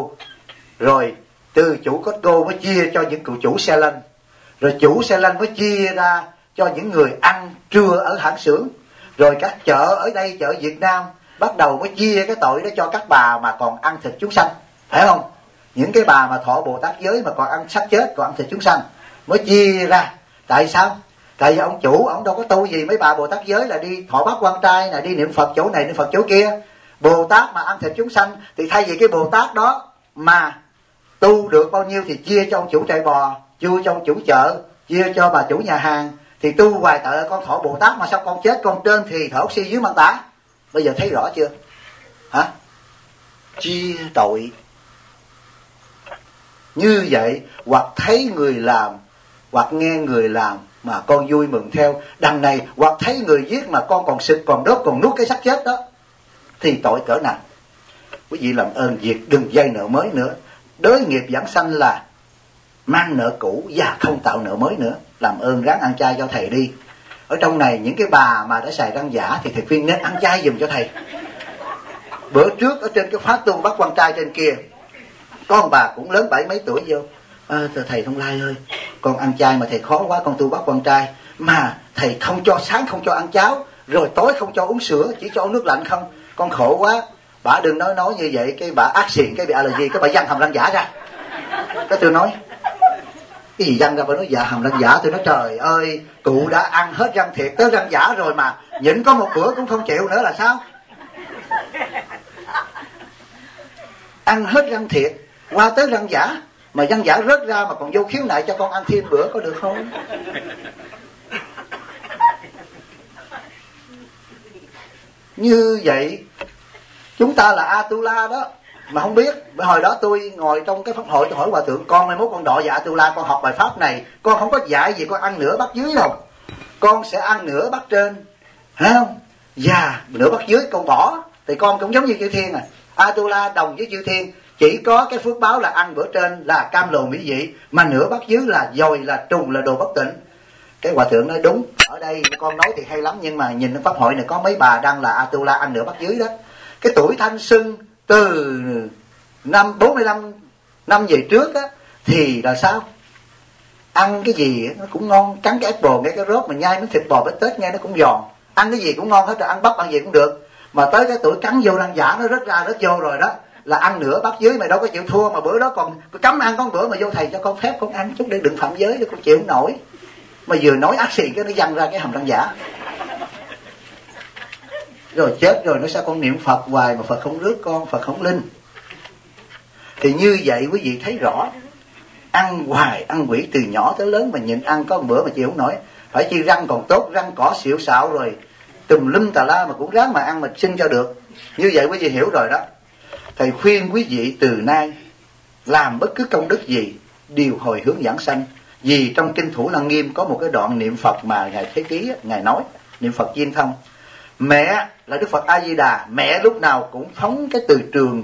rồi từ chủ Costco mới chia cho những cựu chủ xe lăn, rồi chủ xe lăn mới chia ra cho những người ăn trưa ở hãng xưởng, rồi các chợ ở đây, chợ Việt Nam bắt đầu mới chia cái tội đó cho các bà mà còn ăn thịt chúng sanh, phải không? Những cái bà mà thọ Bồ Tát giới mà còn ăn xác chết, còn ăn thịt chúng sanh mới chia ra. Tại sao? Tại vì ông chủ ông đâu có tu gì mấy bà Bồ Tát giới là đi thọ bát quan trai là đi niệm Phật chỗ này niệm Phật chỗ kia. Bồ Tát mà ăn thịt chúng sanh thì thay vì cái Bồ Tát đó mà tu được bao nhiêu thì chia cho ông chủ trại bò, chia cho ông chủ chợ, chia cho bà chủ nhà hàng. Thì tu hoài tại con thọ Bồ Tát mà sao con chết, con trên thì thở oxy dưới mang tả. Bây giờ thấy rõ chưa hả? Chia tội như vậy. Hoặc thấy người làm, hoặc nghe người làm mà con vui mừng theo đằng này, hoặc thấy người giết mà con còn xịt, còn đốt, còn nuốt cái xác chết đó, thì tội cỡ nào? Quý vị làm ơn việc đừng vay nợ mới nữa. Đới nghiệp giảng sanh là mang nợ cũ và không tạo nợ mới nữa. Làm ơn ráng ăn chay cho thầy đi. Ở trong này những cái bà mà đã xài răng giả thì thầy khuyên nên ăn chay giùm cho thầy. Bữa trước ở trên cái phát tu bác quan trai trên kia, có ông bà cũng lớn 70 mấy tuổi vô, thầy Thông Lai ơi, con ăn chay mà thầy khó quá, con tu bác quan trai mà thầy không cho sáng không cho ăn cháo, rồi tối không cho uống sữa, chỉ cho uống nước lạnh không, con khổ quá. Bà đừng nói như vậy, cái bà ác xịn, cái bị allergy, cái bà văng hàm răng giả ra. Cái tôi nói cái gì văng ra, bà nói dạ hàm răng giả. Tôi nói trời ơi, cụ đã ăn hết răng thiệt tới răng giả rồi mà nhịn có một bữa cũng không chịu nữa là sao? Ăn hết răng thiệt qua tới răng giả, mà răng giả rớt ra mà còn vô khiếu nại cho con ăn thêm bữa có được không? Như vậy chúng ta là Atula đó mà không biết. Hồi đó tôi ngồi trong cái pháp hội, tôi hỏi hòa thượng, con mai mốt con đọ vào Atula, con học bài pháp này, con không có dạy gì con ăn nửa bát dưới đâu, con sẽ ăn nửa bát trên, phải không? Và nửa bát dưới con bỏ thì con cũng giống như chư thiên à. Atula đồng với chư thiên, chỉ có cái phước báo là ăn bữa trên là cam lồ mỹ vị, mà nửa bát dưới là dồi, là trùng, là đồ bất tịnh. Cái hòa thượng nói đúng, ở đây con nói thì hay lắm, nhưng mà nhìn pháp hội này có mấy bà đang là Atula ăn nửa bát dưới đó. Cái tuổi thanh xuân từ năm 45 năm về trước á thì là sao? Ăn cái gì nó cũng ngon, cắn cái apple nghe cái rốt mà nhai miếng thịt bò bít tết nghe nó cũng giòn, ăn cái gì cũng ngon hết, rồi ăn bắp ăn gì cũng được. Mà tới cái tuổi cắn vô răng giả nó rớt ra rớt vô rồi đó là ăn nửa bát dưới, mày đâu có chịu thua, mà bữa đó còn cấm ăn con bữa mà vô thầy cho con phép con ăn chút để đừng phạm giới, để con chịu không nổi. Mà vừa nói ác xì cái nó văng ra cái hàm răng giả. Rồi chết rồi nó sao con niệm Phật hoài mà Phật không rước con, Phật không linh. Thì như vậy quý vị thấy rõ, ăn hoài ăn quỷ từ nhỏ tới lớn mà nhịn ăn có một bữa mà chịu không nổi. Phải chi răng còn tốt, răng cỏ xịu xạo rồi tùm lum tà la mà cũng ráng mà ăn mà xin cho được. Như vậy quý vị hiểu rồi đó. Thầy khuyên quý vị từ nay làm bất cứ công đức gì đều hồi hướng giảng sanh. Vì trong kinh Thủ Lăng Nghiêm có một cái đoạn niệm Phật mà Ngài Thế Ký Ngài nói, niệm Phật Diên Thông. Mẹ là Đức Phật A Di Đà, mẹ lúc nào cũng phóng cái từ trường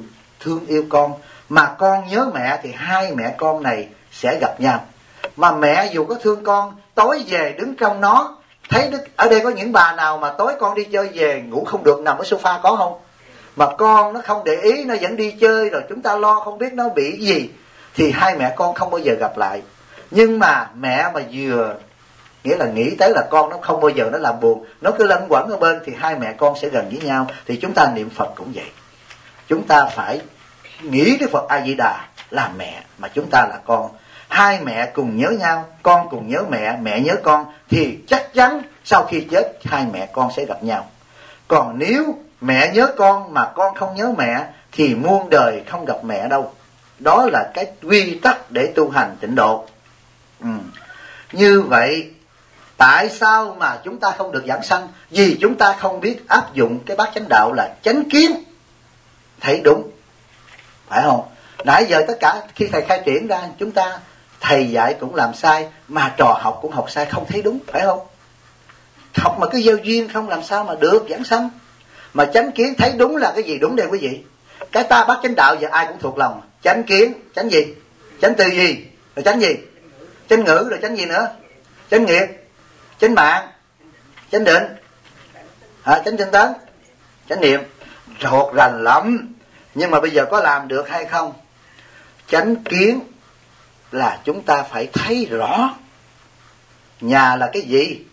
thương yêu con, mà con nhớ mẹ, thì hai mẹ con này sẽ gặp nhau. Mà mẹ dù có thương con, tối về đứng trong nó, thấy ở đây có những bà nào mà tối con đi chơi về ngủ không được nằm ở sofa có không? Mà con nó không để ý, nó vẫn đi chơi, rồi chúng ta lo không biết nó bị gì, thì hai mẹ con không bao giờ gặp lại. Nhưng mà mẹ mà vừa nghĩa là nghĩ tới là con nó không bao giờ nó làm buồn, nó cứ lẩn quẩn ở bên, thì hai mẹ con sẽ gần với nhau. Thì chúng ta niệm Phật cũng vậy, chúng ta phải nghĩ Đức Phật A Di Đà là mẹ, mà chúng ta là con. Hai mẹ cùng nhớ nhau, con cùng nhớ mẹ, mẹ nhớ con, thì chắc chắn sau khi chết hai mẹ con sẽ gặp nhau. Còn nếu mẹ nhớ con mà con không nhớ mẹ, thì muôn đời không gặp mẹ đâu. Đó là cái quy tắc để tu hành tịnh độ. Như vậy tại sao mà chúng ta không được giảng sanh? Vì chúng ta không biết áp dụng cái bát chánh đạo là chánh kiến, thấy đúng, phải không? Nãy giờ tất cả khi thầy khai triển ra, chúng ta thầy dạy cũng làm sai, mà trò học cũng học sai, không thấy đúng, phải không? Học mà cứ gieo duyên không làm sao mà được giảng sanh. Mà chánh kiến thấy đúng là cái gì đúng đây quý vị? Cái ta bát chánh đạo giờ ai cũng thuộc lòng. Chánh kiến, chánh gì? Chánh tư gì? Rồi chánh gì? Chánh ngữ, rồi chánh gì nữa? Chánh nghiệp, chánh mạng, chánh định, chánh tinh tấn, chánh niệm. Rột rành lắm. Nhưng mà bây giờ có làm được hay không? Chánh kiến là chúng ta phải thấy rõ nhà là cái gì.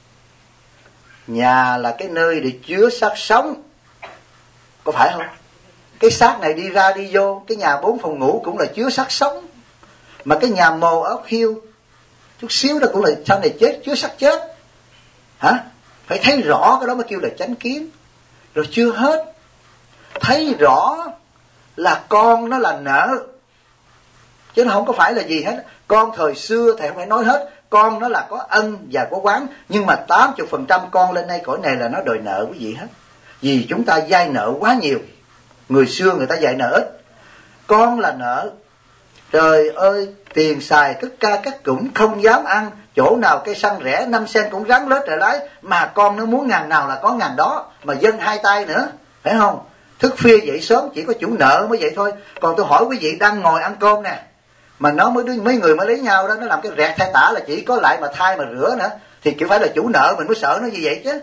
Nhà là cái nơi để chứa xác sống, có phải không? Cái xác này đi ra đi vô, cái nhà 4 phòng ngủ cũng là chứa xác sống. Mà cái nhà mồ áo khiêu chút xíu đó cũng là sau này chết, chứa xác chết. Phải thấy rõ cái đó mới kêu là chánh kiến. Rồi chưa hết, thấy rõ là con nó là nợ, chứ nó không có phải là gì hết. Con thời xưa thầy không phải nói hết, con nó là có ân và có oán, nhưng mà 80% con lên đây cõi này là nó đòi nợ quý vị hết. Vì chúng ta vay nợ quá nhiều. Người xưa người ta vay nợ ít, con là nợ. Trời ơi, tiền xài cất ca cắt cũng không dám ăn, chỗ nào cây xăng rẻ 5 sen cũng ráng lết rồi lái, mà con nó muốn ngàn nào là có ngàn đó, mà dâng hai tay nữa, phải không? Thức khuya dậy sớm chỉ có chủ nợ mới vậy thôi. Còn tôi hỏi quý vị đang ngồi ăn cơm nè, mà nó mấy người mới lấy nhau đó, nó làm cái rẹt thay tả là chỉ có lại mà thay mà rửa nữa, thì kiểu phải là chủ nợ mình mới sợ nó như vậy chứ.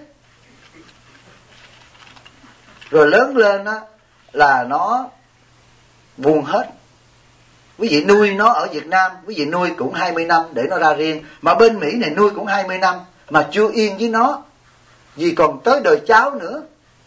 Rồi lớn lên đó là nó buồn hết. Quý vị nuôi nó ở Việt Nam, quý vị nuôi cũng 20 năm để nó ra riêng, mà bên Mỹ này nuôi cũng 20 năm mà chưa yên với nó, vì còn tới đời cháu nữa.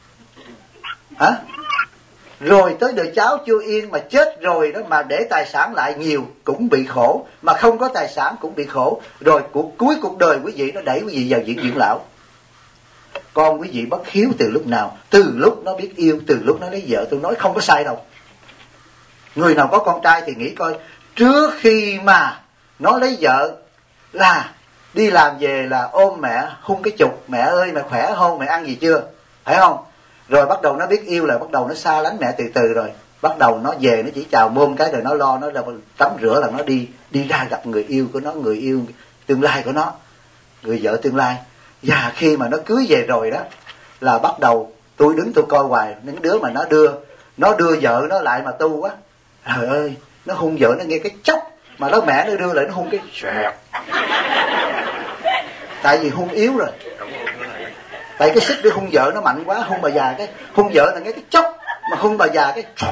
Rồi tới đời cháu chưa yên, mà chết rồi đó mà để tài sản lại nhiều cũng bị khổ, mà không có tài sản cũng bị khổ. Rồi cuối cuộc đời quý vị nó đẩy quý vị vào dưỡng lão. Con quý vị bất hiếu từ lúc nào? Từ lúc nó biết yêu, từ lúc nó lấy vợ. Tôi nói không có sai đâu. Người nào có con trai thì nghĩ coi, trước khi mà nó lấy vợ là đi làm về là ôm mẹ hung cái chục, mẹ ơi mẹ khỏe không, mẹ ăn gì chưa, phải không? Rồi bắt đầu nó biết yêu là bắt đầu nó xa lánh mẹ từ từ, rồi bắt đầu nó về nó chỉ chào môm cái rồi nó lo, nó là tắm rửa là nó đi ra gặp người yêu của nó, người yêu tương lai của nó, người vợ tương lai. Và khi mà nó cưới về rồi đó là bắt đầu tôi đứng tôi coi hoài những đứa mà nó đưa vợ nó lại mà tu quá. Trời ơi, nó hung vợ nó nghe cái chốc, mà nó mẹ nó đưa lại nó hung cái xoẹt. Tại vì hung yếu rồi. Tại cái sức để hung vợ nó mạnh quá, hung bà già cái hung vợ là nghe cái chốc, mà hung bà già cái chọc.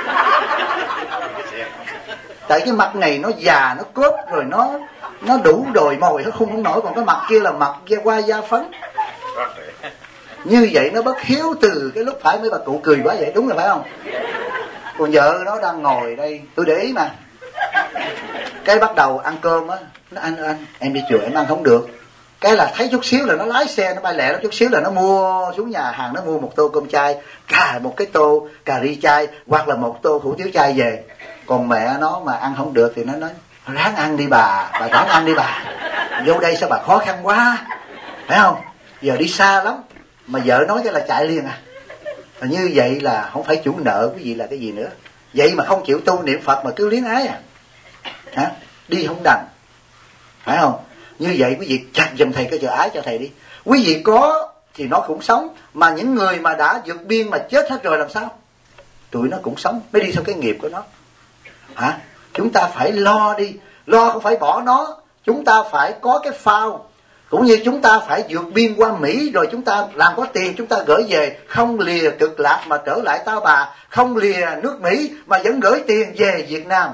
Tại cái mặt này nó già nó cốp rồi, nó đủ đồi mồi, nó không nổi, còn cái mặt kia là mặt qua da phấn. Như vậy nó bất hiếu từ cái lúc, phải mấy bà cụ cười quá vậy, đúng rồi phải không? Còn vợ nó đang ngồi đây, tôi để ý mà. Cái bắt đầu ăn cơm á, nó anh em đi chùa em ăn không được. Cái là thấy chút xíu là nó lái xe nó bay lẹ lắm, chút xíu là nó mua xuống nhà hàng, nó mua một tô cơm chay, một cái tô cà ri chay, hoặc là một tô hủ tiếu chay về. Còn mẹ nó mà ăn không được thì nó nói ráng ăn đi bà ráng ăn đi bà, vô đây sao bà khó khăn quá, phải không? Giờ đi xa lắm, mà vợ nói cái là chạy liền à. Và như vậy là không phải chủ nợ quý vị là cái gì nữa. Vậy mà không chịu tu niệm Phật mà cứ luyến ái à. Đi không đành, phải không? Như vậy quý vị chặt giùm thầy cái chợ ái cho thầy đi. Quý vị có thì nó cũng sống, mà những người mà đã vượt biên mà chết hết rồi làm sao? tụi nó cũng sống, mới đi theo cái nghiệp của nó. Hả? Chúng ta phải lo đi, lo không phải bỏ nó, chúng ta phải có cái phao. Cũng như chúng ta phải vượt biên qua Mỹ rồi chúng ta làm có tiền chúng ta gửi về, không lìa cực lạc mà trở lại Ta Bà, không lìa nước Mỹ mà vẫn gửi tiền về Việt Nam.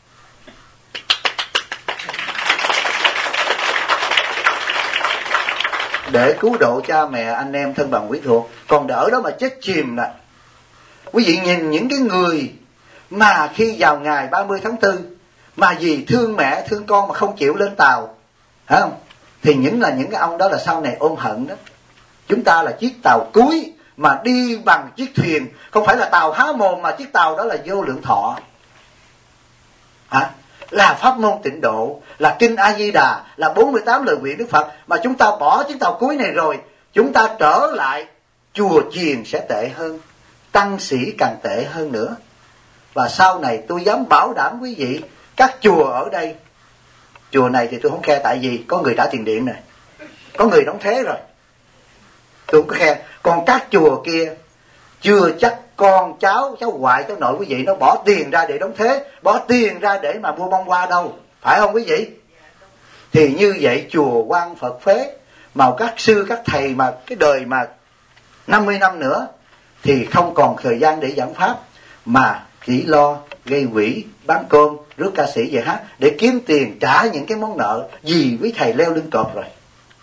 Để cứu độ cha mẹ, anh em, thân bằng quyến thuộc. Còn đỡ đó mà chết chìm nè. Quý vị nhìn những cái người mà khi vào ngày 30 tháng 4 mà vì thương mẹ, thương con mà không chịu lên tàu, phải không? Thì những cái ông đó là sau này ôm hận đó. Chúng ta là chiếc tàu cuối mà đi bằng chiếc thuyền, không phải là tàu há mồm mà chiếc tàu đó là vô lượng thọ. Hả? Là pháp môn tịnh độ, là kinh A Di Đà, là 48 lời nguyện Đức Phật, mà chúng ta bỏ chiếc tàu cuối này rồi, chúng ta trở lại chùa chiền sẽ tệ hơn, tăng sĩ càng tệ hơn nữa. Và sau này tôi dám bảo đảm quý vị, các chùa ở đây, chùa này thì tôi không khe tại vì có người trả tiền điện này, có người đóng thế rồi, tôi không có khe. Còn các chùa kia chưa chắc con cháu ngoại cháu nội quý vị nó bỏ tiền ra để đóng thế, bỏ tiền ra để mà mua bông hoa đâu, phải không quý vị? Thì như vậy chùa quan Phật phế, mà các sư các thầy mà cái đời mà 50 năm nữa thì không còn thời gian để giảng pháp, mà chỉ lo gây quỹ, bán cơm, rước ca sĩ về hát để kiếm tiền trả những cái món nợ vì quý thầy leo lưng cọp rồi.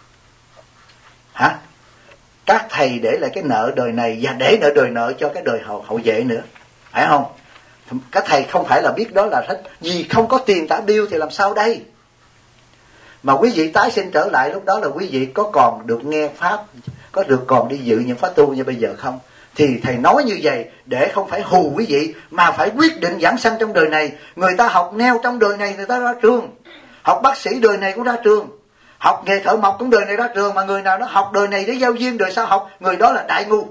Hả? Các thầy để lại cái nợ đời này và để nợ đời nợ cho cái đời hậu vệ nữa, phải không? Các thầy không phải là biết đó là hết, vì không có tiền trả bill thì làm sao đây? Mà quý vị tái sinh trở lại lúc đó là quý vị có còn được nghe pháp, có được còn đi dự những pháp tu như bây giờ không? Thì thầy nói như vậy để không phải hù quý vị, mà phải quyết định giảng sanh trong đời này. Người ta học neo trong đời này người ta ra trường, học bác sĩ đời này cũng ra trường, học nghề thợ mộc cũng đời này ra trường, mà người nào nó học đời này để giao duyên đời sau học, người đó là đại ngu.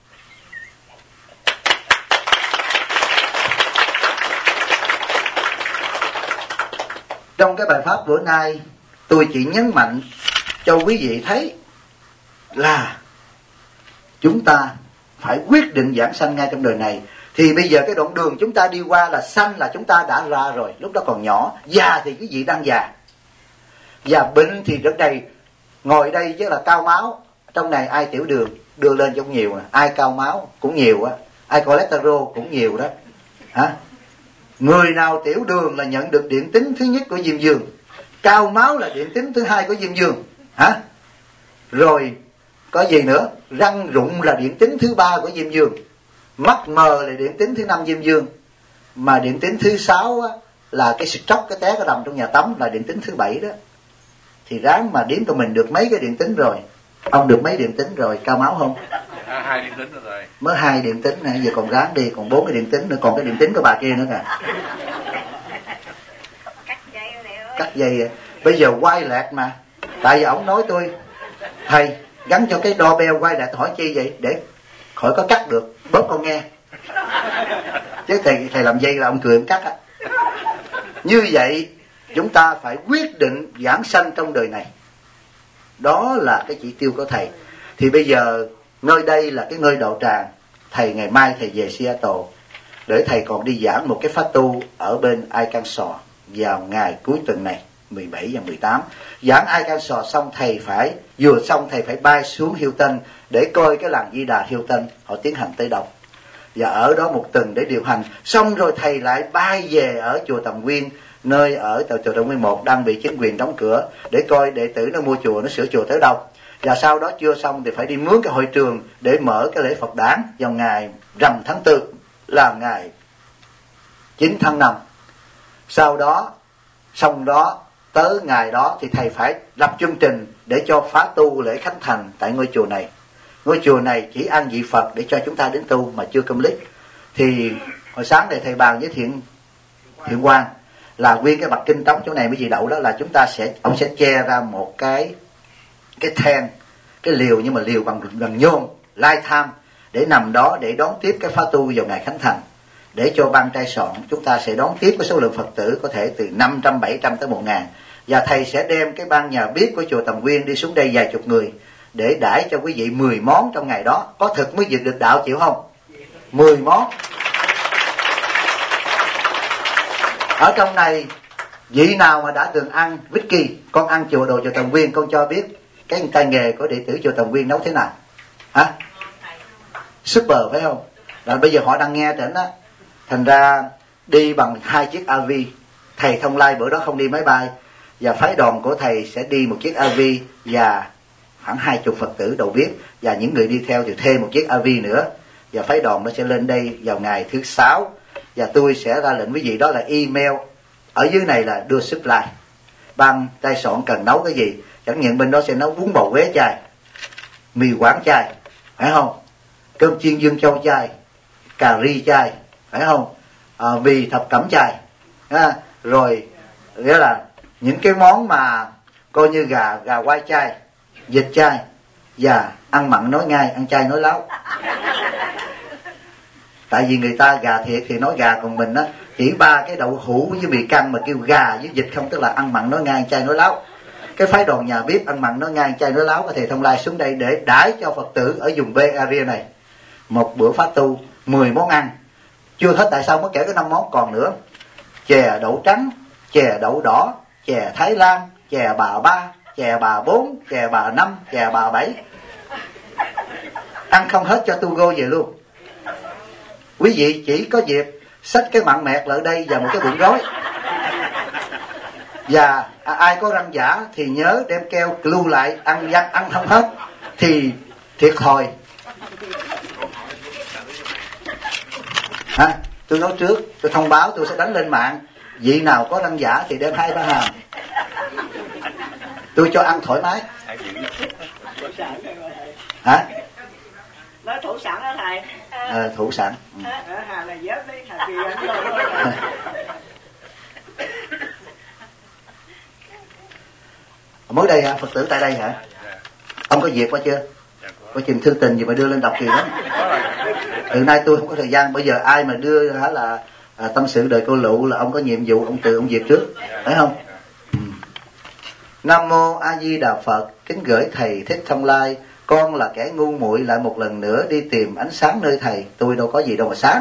Trong cái bài pháp bữa nay tôi chỉ nhấn mạnh cho quý vị thấy là chúng ta phải quyết định giảng sanh ngay trong đời này. Thì bây giờ cái đoạn đường chúng ta đi qua là sanh là chúng ta đã ra rồi, lúc đó còn nhỏ. Già thì quý vị đang già, và bệnh thì rất đầy. Ngồi đây chứ là cao máu, trong này ai tiểu đường đưa lên trong nhiều nè, ai cao máu cũng nhiều á, ai cholesterol cũng nhiều đó. Hả? Người nào tiểu đường là nhận được điện tính thứ nhất của Diêm Dương, cao máu là điện tính thứ hai của Diêm Dương. Hả? Rồi có gì nữa? Răng rụng là điện tính thứ ba của Diêm Dương, mắt mờ là điện tính thứ năm Diêm Dương, mà điện tính thứ sáu á, là cái stroke, cái té cái đầm trong nhà tắm là điện tính thứ 7 đó. Thì ráng mà đếm tụi mình được mấy cái điện tính rồi. Ông được mấy điện tính rồi, cao máu không? 2 điện tính rồi. Mới 2 điện tính này, giờ còn ráng đi, còn 4 cái điện tính nữa, còn cái điện tính của bà kia nữa kìa. Cắt dây. Bây giờ quay lẹt mà. Tại vì ổng nói tôi, thầy gắn cho cái đo beo quay lẹt, hỏi chi vậy? Để khỏi có cắt được, bớt con nghe. Chứ thầy làm dây là ông cười ông cắt á. Như vậy chúng ta phải quyết định giảng sanh trong đời này. Đó là cái chỉ tiêu của thầy. Thì bây giờ nơi đây là cái nơi đạo tràng. Thầy ngày mai thầy về Seattle để thầy còn đi giảng một cái pháp tu ở bên Arkansas vào ngày cuối tuần này 17 và 18. Giảng Arkansas xong thầy phải vừa xong thầy phải bay xuống Hilton để coi cái làng Di Đà Hilton họ tiến hành tới đâu, và ở đó một tuần để điều hành. Xong rồi thầy lại bay về ở chùa Tầm Nguyên, nơi ở chùa Tầm Nguyên 1 đang bị chính quyền đóng cửa, để coi đệ tử nó mua chùa, nó sửa chùa tới đâu. Và sau đó chưa xong thì phải đi mướn cái hội trường để mở cái lễ Phật đản vào ngày rằm tháng 4 là ngày 9 tháng 5. Sau đó xong đó tới ngày đó thì thầy phải lập chương trình để cho phá tu lễ khánh thành tại ngôi chùa này. Ngôi chùa này chỉ an vị Phật để cho chúng ta đến tu mà chưa công lý. Thì hồi sáng này thầy bàn với Thiện Quang là nguyên cái bậc kinh tống chỗ này mới gì đậu đó là chúng ta ông sẽ che ra một cái then, cái liều, nhưng mà liều bằng nhôm lai tham, để nằm đó để đón tiếp cái phá tu vào ngày khánh thành, để cho ban trai soạn chúng ta sẽ đón tiếp cái số lượng Phật tử có thể từ 500, 700 tới 1.000. Và thầy sẽ đem cái ban nhà bếp của chùa Tầm Nguyên đi xuống đây vài chục người để đãi cho quý vị 10 món trong ngày đó. Có thực mới việc được đạo, chịu không? 10 món. Ở trong này vị nào mà đã từng ăn Vicky, con ăn đồ chùa Tần Quyên, con cho biết cái tay nghề của đệ tử chùa Tần Quyên nấu thế nào hả? Super phải không? Rồi bây giờ họ đang nghe trển á, thành ra đi bằng 2 chiếc AV. Thầy Thông Lai bữa đó không đi máy bay, và phái đoàn của thầy sẽ đi một chiếc AV và khoảng 20 Phật tử đầu bếp, và những người đi theo thì thêm một chiếc AV nữa, và phái đoàn nó sẽ lên đây vào ngày thứ 6, và tôi sẽ ra lệnh với vị đó là email ở dưới này là đưa supply, ban tay soạn cần nấu cái gì, chẳng nhận bên đó sẽ nấu bún bò Huế chai, mì Quảng chai, phải không, cơm chiên Dương Châu chai, cà ri chai, phải không, mì thập cẩm chai, rồi nghĩa là những cái món mà coi như gà quay chai, vịt chai, và ăn mặn nói ngay, ăn chay nói láo. Tại vì người ta gà thiệt thì nói gà, còn mình á chỉ 3 cái đậu hũ với mì căng mà kêu gà với vịt không, tức là ăn mặn nói ngay, ăn chay nói láo. Cái phái đoàn nhà bếp ăn mặn nói ngay, ăn chay nói láo, có thầy Thông Lai xuống đây để đãi cho Phật tử ở vùng Bay Area này một bữa pháp tu 10 món ăn. Chưa hết, tại sao mới kể có 5 món còn nữa: chè đậu trắng, chè đậu đỏ, chè Thái Lan, chè bà 3, chè bà 4, chè bà 5, chè bà 7. Ăn không hết cho tu go về luôn. Quý vị chỉ có dịp xách cái mặn mẹt lại đây và một cái bụng gói. Và ai có răng giả thì nhớ đem keo lưu lại, ăn không hết thì thiệt thòi. Tôi nói trước, tôi thông báo, tôi sẽ đánh lên mạng. Vị nào có răng giả thì đem 2-3 hàm. Tôi cho ăn thoải mái. Hả? Nói thủ sẵn đó thầy. Thủ sẵn. Hà này dớt đi, Hà Kỳ mới đây hả? Phật tử tại đây hả? Ông có việc qua chưa? Có chừng thư tình gì mà đưa lên đọc kỳ lắm. Từ nay tôi không có thời gian. Bây giờ ai mà đưa hả là tâm sự đời cô Lụ là ông có nhiệm vụ, ông tự ông việc trước, phải không? Nam mô A Di Đà Phật. Kính gửi thầy Thích Thông Lai. Con là kẻ ngu muội lại một lần nữa đi tìm ánh sáng nơi thầy. Tôi đâu có gì đâu mà sáng.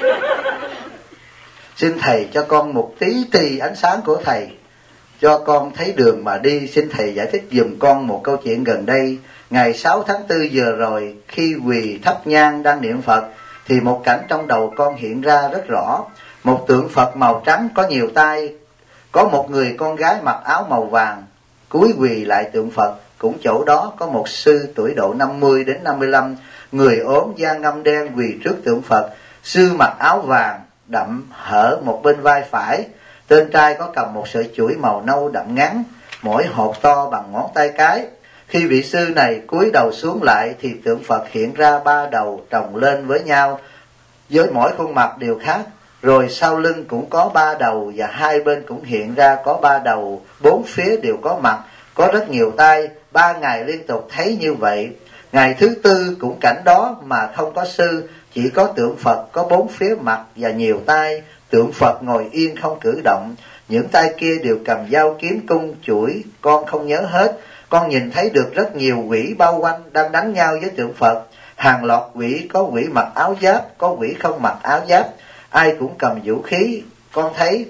Xin thầy cho con một tí ánh sáng của thầy, cho con thấy đường mà đi. Xin thầy giải thích giùm con một câu chuyện gần đây. Ngày 6 tháng 4 vừa rồi, khi quỳ thắp nhang đang niệm Phật, thì một cảnh trong đầu con hiện ra rất rõ. Một tượng Phật màu trắng có nhiều tay, có một người con gái mặc áo màu vàng cúi quỳ lại tượng Phật. Cũng chỗ đó có một sư tuổi độ 50 đến 55, người ốm da ngăm đen quỳ trước tượng Phật. Sư mặc áo vàng đậm hở một bên vai phải, tên trai có cầm một sợi chuỗi màu nâu đậm ngắn, mỗi hộp to bằng ngón tay cái. Khi vị sư này cúi đầu xuống lại thì tượng Phật hiện ra 3 đầu chồng lên với nhau, với mỗi khuôn mặt đều khác. Rồi sau lưng cũng có 3 đầu, và hai bên cũng hiện ra có 3 đầu, 4 phía đều có mặt, có rất nhiều tay. 3 ngày liên tục thấy như vậy. Ngày thứ 4 cũng cảnh đó mà không có sư, chỉ có tượng Phật có 4 phía mặt và nhiều tay. Tượng Phật ngồi yên không cử động, những tay kia đều cầm dao kiếm cung chuỗi, con không nhớ hết. Con nhìn thấy được rất nhiều quỷ bao quanh đang đánh nhau với tượng Phật. Hàng loạt quỷ, có quỷ mặc áo giáp, có quỷ không mặc áo giáp, ai cũng cầm vũ khí. Con thấy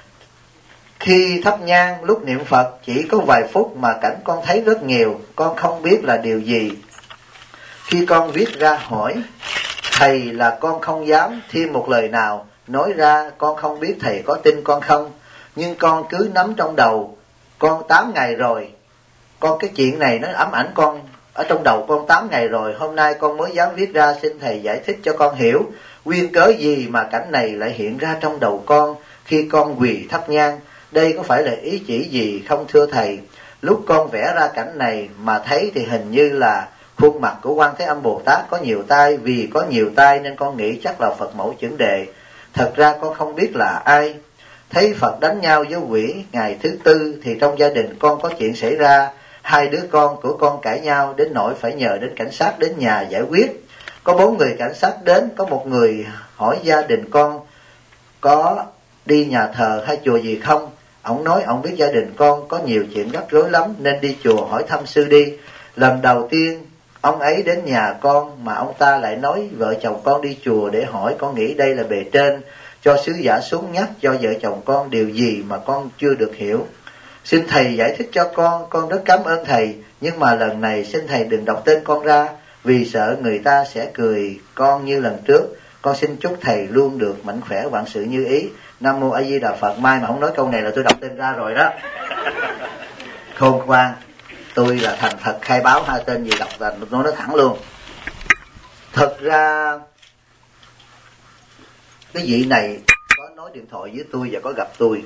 khi thắp nhang lúc niệm Phật chỉ có vài phút mà cảnh con thấy rất nhiều, con không biết là điều gì. Khi con viết ra hỏi thầy là con không dám thêm một lời nào nói ra. Con không biết thầy có tin con không, nhưng con cứ nắm trong đầu. Con 8 ngày rồi, con cái chuyện này nó ám ảnh con ở trong đầu con 8 ngày rồi. Hôm nay con mới dám viết ra, xin thầy giải thích cho con hiểu nguyên cớ gì mà cảnh này lại hiện ra trong đầu con khi con quỳ thắp nhang. Đây có phải là ý chỉ gì không thưa thầy? Lúc con vẽ ra cảnh này mà thấy thì hình như là khuôn mặt của Quan Thế Âm Bồ Tát có nhiều tay. Vì có nhiều tay nên con nghĩ chắc là Phật mẫu chuẩn đề. Thật ra con không biết là ai. Thấy Phật đánh nhau với quỷ. Ngày thứ 4 thì trong gia đình con có chuyện xảy ra. 2 đứa con của con cãi nhau đến nỗi phải nhờ đến cảnh sát đến nhà giải quyết. Có 4 người cảnh sát đến. Có một người hỏi gia đình con có đi nhà thờ hay chùa gì không. Ông nói ông biết gia đình con có nhiều chuyện rắc rối lắm nên đi chùa hỏi thăm sư đi. Lần đầu tiên ông ấy đến nhà con mà ông ta lại nói vợ chồng con đi chùa để hỏi. Con nghĩ đây là bề trên, cho sứ giả xuống nhắc cho vợ chồng con điều gì mà con chưa được hiểu. Xin thầy giải thích cho con rất cảm ơn thầy, nhưng mà lần này xin thầy đừng đọc tên con ra, vì sợ người ta sẽ cười con như lần trước. Con xin chúc thầy luôn được mạnh khỏe, vạn sự như ý. Nam mô A Di Đà Phật. Mai mà không nói câu này là tôi đọc tên ra rồi đó. Khôn ngoan, tôi là thành thật khai báo hai tên gì đọc là tôi nói thẳng luôn. Thật ra cái vị này có nói điện thoại với tôi và có gặp tôi,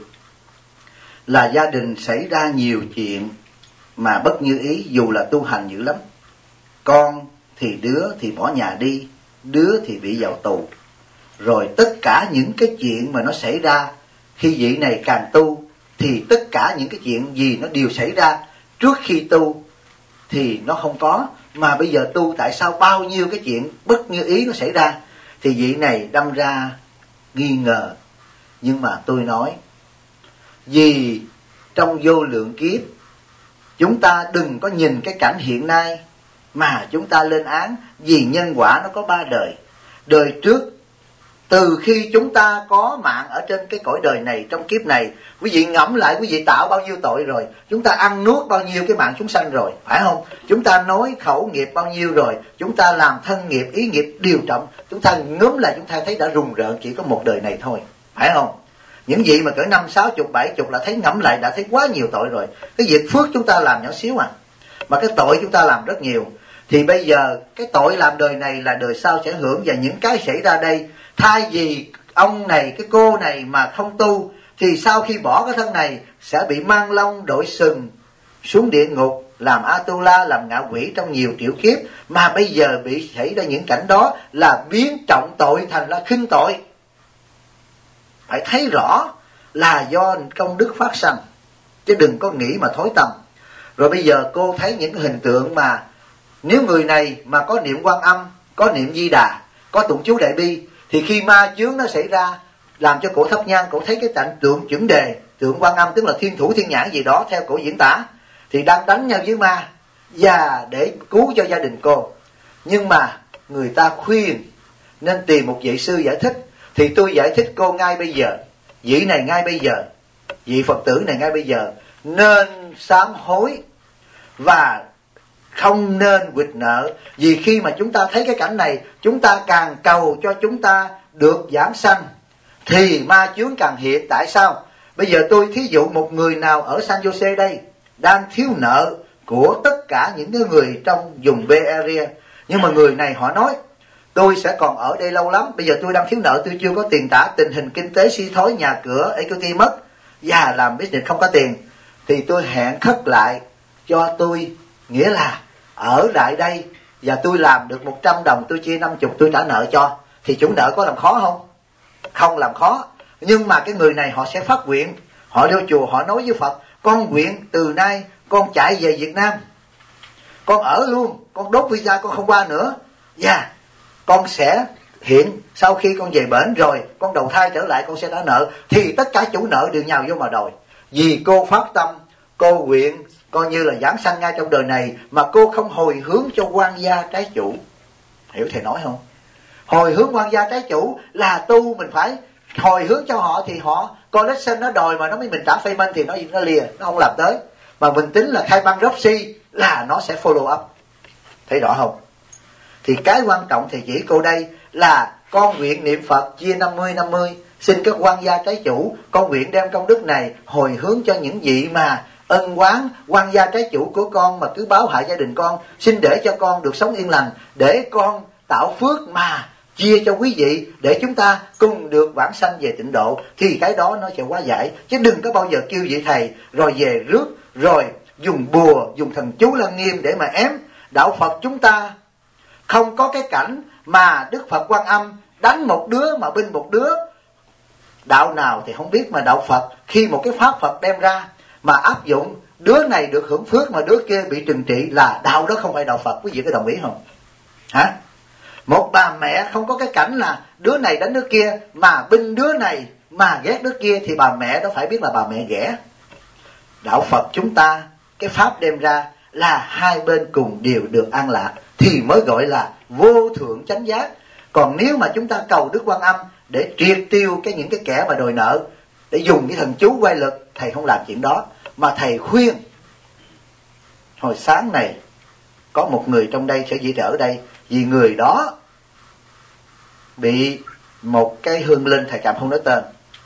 là gia đình xảy ra nhiều chuyện mà bất như ý, dù là tu hành dữ lắm. Con thì đứa thì bỏ nhà đi, đứa thì bị vào tù. Rồi tất cả những cái chuyện mà nó xảy ra khi vị này càng tu, thì tất cả những cái chuyện gì nó đều xảy ra trước khi tu thì nó không có. Mà bây giờ tu tại sao bao nhiêu cái chuyện bất như ý nó xảy ra? Thì vị này đâm ra nghi ngờ. Nhưng mà tôi nói, vì trong vô lượng kiếp chúng ta đừng có nhìn cái cảnh hiện nay mà chúng ta lên án, vì nhân quả nó có 3 đời. Đời trước, từ khi chúng ta có mạng ở trên cái cõi đời này, trong kiếp này, quý vị ngẫm lại quý vị tạo bao nhiêu tội rồi, chúng ta ăn nuốt bao nhiêu cái mạng chúng sanh rồi, phải không? Chúng ta nói khẩu nghiệp bao nhiêu rồi, chúng ta làm thân nghiệp, ý nghiệp điều trọng, chúng ta ngấm lại chúng ta thấy đã rùng rợn chỉ có một đời này thôi, phải không? Những gì mà cỡ 5, 60, 70 là thấy ngẫm lại đã thấy quá nhiều tội rồi. Cái việc phước chúng ta làm nhỏ xíu à, mà cái tội chúng ta làm rất nhiều. Thì bây giờ cái tội làm đời này là đời sau sẽ hưởng, và những cái xảy ra đây, thay vì ông này, cái cô này mà không tu, thì sau khi bỏ cái thân này sẽ bị mang lông đội sừng xuống địa ngục, làm Atula, làm ngạ quỷ trong nhiều triệu kiếp. Mà bây giờ bị xảy ra những cảnh đó là biến trọng tội thành là khinh tội. Phải thấy rõ là do công đức phát sanh, chứ đừng có nghĩ mà thối tâm. Rồi bây giờ cô thấy những cái hình tượng mà nếu người này mà có niệm Quan Âm, có niệm Di Đà, có tụng chú Đại Bi, thì khi ma chướng nó xảy ra làm cho cổ thắp nhang, cổ thấy cái cảnh tượng chuẩn đề, tượng Quan Âm tức là thiên thủ thiên nhãn gì đó theo cổ diễn tả, thì đang đánh nhau với ma và để cứu cho gia đình cô. Nhưng mà người ta khuyên nên tìm một vị sư giải thích, thì tôi giải thích cô ngay bây giờ, vị này ngay bây giờ, vị Phật tử này ngay bây giờ nên sám hối và không nên quỵt nợ. Vì khi mà chúng ta thấy cái cảnh này, chúng ta càng cầu cho chúng ta được giảng sanh thì ma chướng càng hiện. Tại sao? Bây giờ tôi thí dụ một người nào ở San Jose đây đang thiếu nợ của tất cả những cái người trong vùng Bay Area, nhưng mà người này họ nói tôi sẽ còn ở đây lâu lắm, bây giờ tôi đang thiếu nợ, tôi chưa có tiền trả, tình hình kinh tế suy thoái, nhà cửa equity mất và làm business không có tiền, thì tôi hẹn khất lại cho tôi, nghĩa là ở lại đây và tôi làm được 100 đồng, tôi chia 50 tôi trả nợ cho. Thì chủ nợ có làm khó không? Không làm khó. Nhưng mà cái người này họ sẽ phát nguyện, họ vô chùa họ nói với Phật, con nguyện từ nay con chạy về Việt Nam, con ở luôn, con đốt visa con không qua nữa, và con sẽ hiện sau khi con về bển rồi con đầu thai trở lại con sẽ trả nợ. Thì tất cả chủ nợ đều nhào vô mà đòi. Vì cô phát tâm, cô nguyện coi như là giảng sanh ngay trong đời này, mà cô không hồi hướng cho quan gia trái chủ. Hiểu thầy nói không? Hồi hướng quan gia trái chủ là tu mình phải hồi hướng cho họ, thì họ collection nó đòi mà nó mới mình trả payment thì nó lìa, nó không làm tới. Mà mình tính là khai bankruptcy là nó sẽ follow up. Thấy rõ không? Thì cái quan trọng thì chỉ cô đây là con nguyện niệm Phật chia 50-50, xin các quan gia trái chủ, con nguyện đem công đức này hồi hướng cho những vị mà ân oán quan gia trái chủ của con mà cứ báo hại gia đình con, xin để cho con được sống yên lành, để con tạo phước mà chia cho quý vị, để chúng ta cùng được vãng sanh về tịnh độ. Thì cái đó nó sẽ hóa giải, chứ đừng có bao giờ kêu vị thầy rồi về rước, rồi dùng bùa, dùng thần chú Lăng Nghiêm để mà ém. Đạo Phật chúng ta không có cái cảnh mà Đức Phật Quan Âm đánh một đứa mà binh một đứa. Đạo nào thì không biết, mà đạo Phật khi một cái pháp Phật đem ra mà áp dụng, đứa này được hưởng phước mà đứa kia bị trừng trị, là đạo đó không phải đạo Phật. Quý vị có đồng ý không? Hả? Một bà mẹ không có cái cảnh là đứa này đánh đứa kia mà binh đứa này mà ghét đứa kia, thì bà mẹ đó phải biết là bà mẹ ghẻ. Đạo Phật chúng ta cái pháp đem ra là hai bên cùng đều được an lạc thì mới gọi là vô thượng chánh giác. Còn nếu mà chúng ta cầu Đức Quan Âm để triệt tiêu những cái kẻ mà đòi nợ, để dùng cái thần chú quay lực. Thầy không làm chuyện đó, mà thầy khuyên. Hồi sáng này có một người trong đây sẽ dĩ ở đây, vì người đó bị một cái hương linh, thầy cảm không nói tên,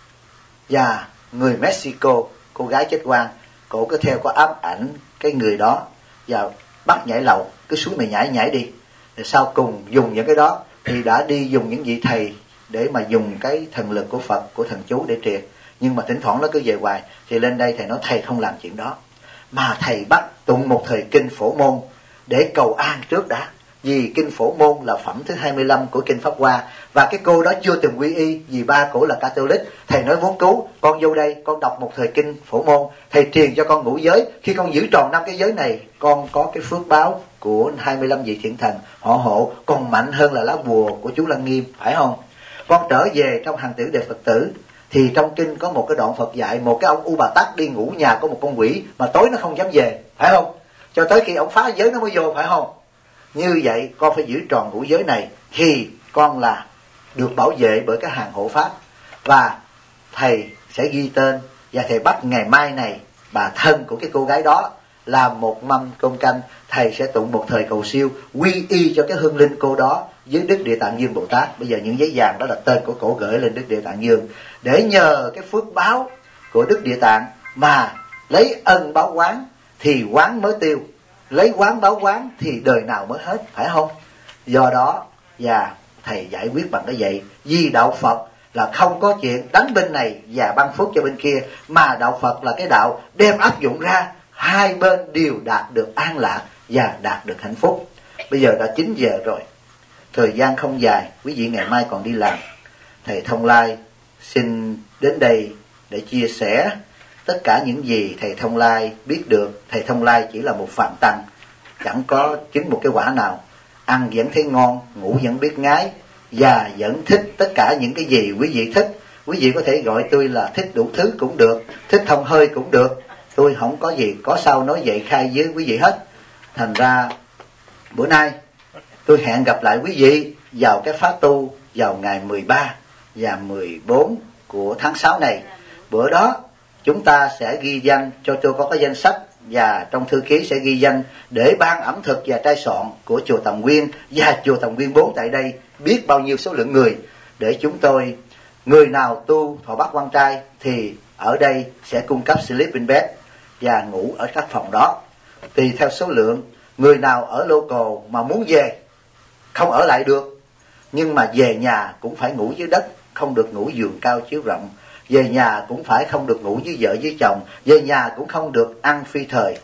và người Mexico, cô gái chết oan, cổ cứ theo có ám ảnh cái người đó và bắt nhảy lầu, cứ xuống mày nhảy đi. Rồi sau cùng dùng những cái đó thì đã đi dùng những vị thầy để mà dùng cái thần lực của Phật, của thần chú để triệt. Nhưng mà thỉnh thoảng nó cứ về hoài. Thì lên đây thầy nói thầy không làm chuyện đó, mà thầy bắt tụng một thời kinh Phổ Môn để cầu an trước đã. Vì kinh Phổ Môn là phẩm thứ 25 của kinh Pháp Hoa, và cái cô đó chưa từng quy y, vì ba cổ là Catholic. Thầy nói muốn cứu con vô đây, con đọc một thời kinh Phổ Môn, thầy truyền cho con ngũ giới. Khi con giữ tròn 5 cái giới này, con có cái phước báo của 25 vị thiện thần họ hộ, còn mạnh hơn là lá bùa của chú Lăng Nghiêm, phải không? Con trở về trong hàng tử đệ Phật tử, thì trong kinh có một cái đoạn Phật dạy một cái ông U Bà Tát đi ngủ nhà có một con quỷ, mà tối nó không dám về, phải không? Cho tới khi ông phá giới nó mới vô, phải không? Như vậy con phải giữ tròn ngũ giới này thì con là được bảo vệ bởi cái hàng hộ pháp. Và thầy sẽ ghi tên, và thầy bắt ngày mai này bà thân của cái cô gái đó làm một mâm cơm canh. Thầy sẽ tụng một thời cầu siêu quy y cho cái hương linh cô đó với Đức Địa Tạng Dương Bồ Tát. Bây giờ những giấy vàng đó là tên của cổ gửi lên Đức Địa Tạng Dương, để nhờ cái phước báo của Đức Địa Tạng mà lấy ân báo quán thì quán mới tiêu, lấy quán báo quán thì đời nào mới hết, phải không? Do đó và thầy giải quyết bằng cái vậy. Vì đạo Phật là không có chuyện đánh bên này và ban phước cho bên kia, mà đạo Phật là cái đạo đem áp dụng ra, hai bên đều đạt được an lạc và đạt được hạnh phúc. Bây giờ đã 9 giờ rồi, thời gian không dài, quý vị ngày mai còn đi làm. Thầy Thông Lai xin đến đây để chia sẻ tất cả những gì thầy Thông Lai biết được. Thầy Thông Lai chỉ là một phạm tăng, chẳng có chứng một cái quả nào, ăn vẫn thấy ngon, ngủ vẫn biết ngái, và vẫn thích tất cả những cái gì quý vị thích. Quý vị có thể gọi tôi là thích đủ thứ cũng được, thích thông hơi cũng được, tôi không có gì có sao nói vậy khai với quý vị hết. Thành ra bữa nay tôi hẹn gặp lại quý vị vào cái khóa tu vào ngày 13 và 14 của tháng 6 này. Bữa đó chúng ta sẽ ghi danh, cho tôi có cái danh sách, và trong thư ký sẽ ghi danh để ban ẩm thực và trai soạn của chùa Tầm Nguyên và chùa Tầm Nguyên 4 tại đây biết bao nhiêu số lượng người, để chúng tôi, người nào tu thọ bát quan trai thì ở đây sẽ cung cấp sleeping bed và ngủ ở các phòng đó tùy theo số lượng. Người nào ở local mà muốn về không ở lại được, nhưng mà về nhà cũng phải ngủ dưới đất, không được ngủ giường cao chiếu rộng. Về nhà cũng phải không được ngủ với vợ với chồng. Về nhà cũng không được ăn phi thời,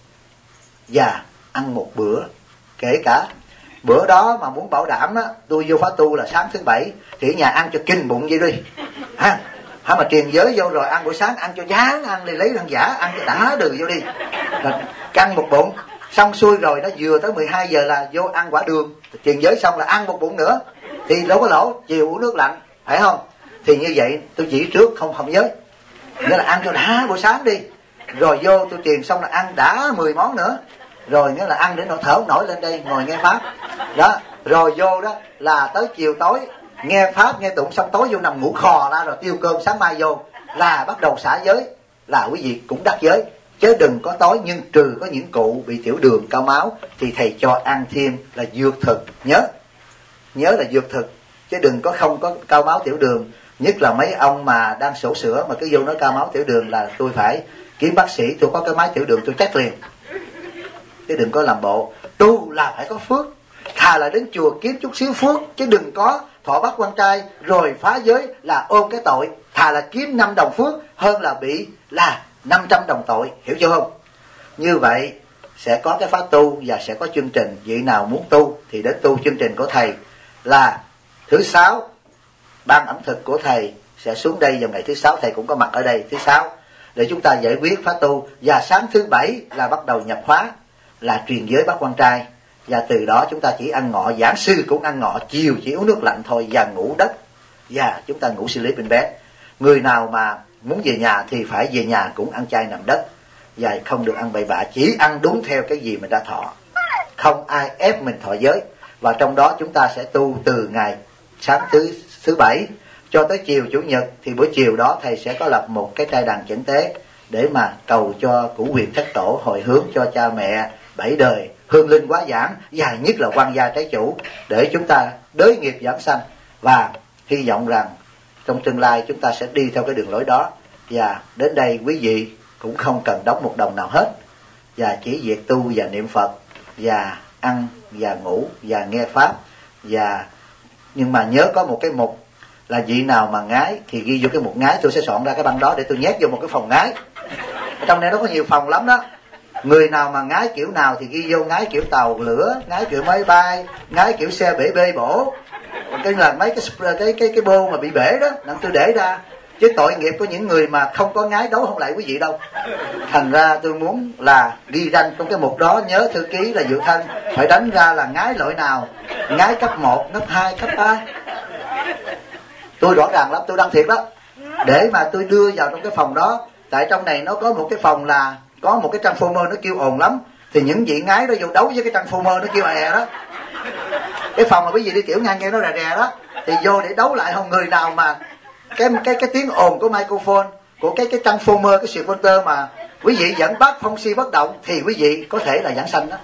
và ăn một bữa. Kể cả bữa đó mà muốn bảo đảm á, tôi vô khóa tu là sáng thứ Bảy thì ở nhà ăn cho kinh bụng vậy đi ha. Mà truyền giới vô rồi ăn buổi sáng ăn cho dáng, ăn đi lấy thằng giả, ăn cho đã đường vô đi, rồi căng một bụng. Xong xuôi rồi nó vừa tới 12 giờ là vô ăn quả đường, truyền giới xong là ăn một bụng nữa thì đâu có lỗ. Chiều uống nước lạnh, phải không? Thì như vậy tôi chỉ trước không giới, nghĩa là ăn cho đã buổi sáng đi, rồi vô tôi truyền xong là ăn đã 10 món nữa, rồi nghĩa là ăn để nỗi thở không nổi, lên đây ngồi nghe pháp đó, rồi vô đó là tới chiều tối nghe pháp nghe tụng xong tối vô nằm ngủ khò ra, rồi tiêu cơm sáng mai vô là bắt đầu xả giới, là quý vị cũng đắc giới. Chứ đừng có tối, nhưng trừ có những cụ bị tiểu đường cao máu thì thầy cho ăn thêm là dược thực, nhớ là dược thực, chứ đừng có không có cao máu tiểu đường. Nhất là mấy ông mà đang sổ sữa mà cứ vô nói cao máu tiểu đường là tôi phải kiếm bác sĩ, tôi có cái máy tiểu đường tôi check liền. Chứ đừng có làm bộ. Tu là phải có phước, thà là đến chùa kiếm chút xíu phước, chứ đừng có thọ bát quan trai rồi phá giới là ôm cái tội. Thà là kiếm 5 đồng phước hơn là bị là 500 đồng tội, hiểu chưa không? Như vậy sẽ có cái khóa tu và sẽ có chương trình. Vị nào muốn tu thì đến tu chương trình của thầy là thứ Sáu. Ban ẩm thực của thầy sẽ xuống đây vào ngày thứ Sáu, thầy cũng có mặt ở đây thứ Sáu để chúng ta giải quyết khóa tu. Và sáng thứ Bảy là bắt đầu nhập khóa là truyền giới bát quan trai, và từ đó chúng ta chỉ ăn ngọ, giảng sư cũng ăn ngọ, chiều chỉ uống nước lạnh thôi và ngủ đất, và chúng ta ngủ sleeping bed. Người nào mà muốn về nhà thì phải về nhà cũng ăn chay nằm đất, và không được ăn bậy bạ, chỉ ăn đúng theo cái gì mình đã thọ, không ai ép mình thọ giới. Và trong đó chúng ta sẽ tu từ ngày sáng thứ Bảy cho tới chiều Chủ nhật thì buổi chiều đó thầy sẽ có lập một cái trai đàn chẩn tế để mà cầu cho cửu quyền thất tổ, hồi hướng cho cha mẹ 7 đời, hương linh quá giảng, và nhất là quan gia trái chủ, để chúng ta đới nghiệp giảm sanh. Và hy vọng rằng trong tương lai chúng ta sẽ đi theo cái đường lối đó. Và đến đây quý vị cũng không cần đóng một đồng nào hết, và chỉ việc tu và niệm Phật và ăn và ngủ và nghe pháp. Và nhưng mà nhớ có một cái mục là vị nào mà ngái thì ghi vô cái mục ngái. Tôi sẽ soạn ra cái băng đó để tôi nhét vô một cái phòng ngái. Ở trong này nó có nhiều phòng lắm đó. Người nào mà ngái kiểu nào thì ghi vô ngái kiểu tàu lửa, ngái kiểu máy bay, ngái kiểu xe bể bê bổ. Cái là mấy cái bô mà bị bể đó, nên tôi để ra. Chứ tội nghiệp của những người mà không có ngái đấu không lại quý vị đâu. Thành ra tôi muốn là ghi danh trong cái mục đó, nhớ thư ký là Diệu Thân phải đánh ra là ngái loại nào, ngái cấp 1, cấp 2, cấp 3. Tôi rõ ràng lắm, tôi đăng thiệt đó, để mà tôi đưa vào trong cái phòng đó. Tại trong này nó có một cái phòng là có một cái transformer nó kêu ồn lắm, thì những vị ngái đó vô đấu với cái transformer nó kêu è đó. Cái phòng mà quý vị đi tiểu ngang nghe nó rè rè đó, thì vô để đấu lại. Không người nào mà cái tiếng ồn của microphone của cái transformer, cái switcher mà quý vị vẫn bắt phong si bất động thì quý vị có thể là giảng sanh đó.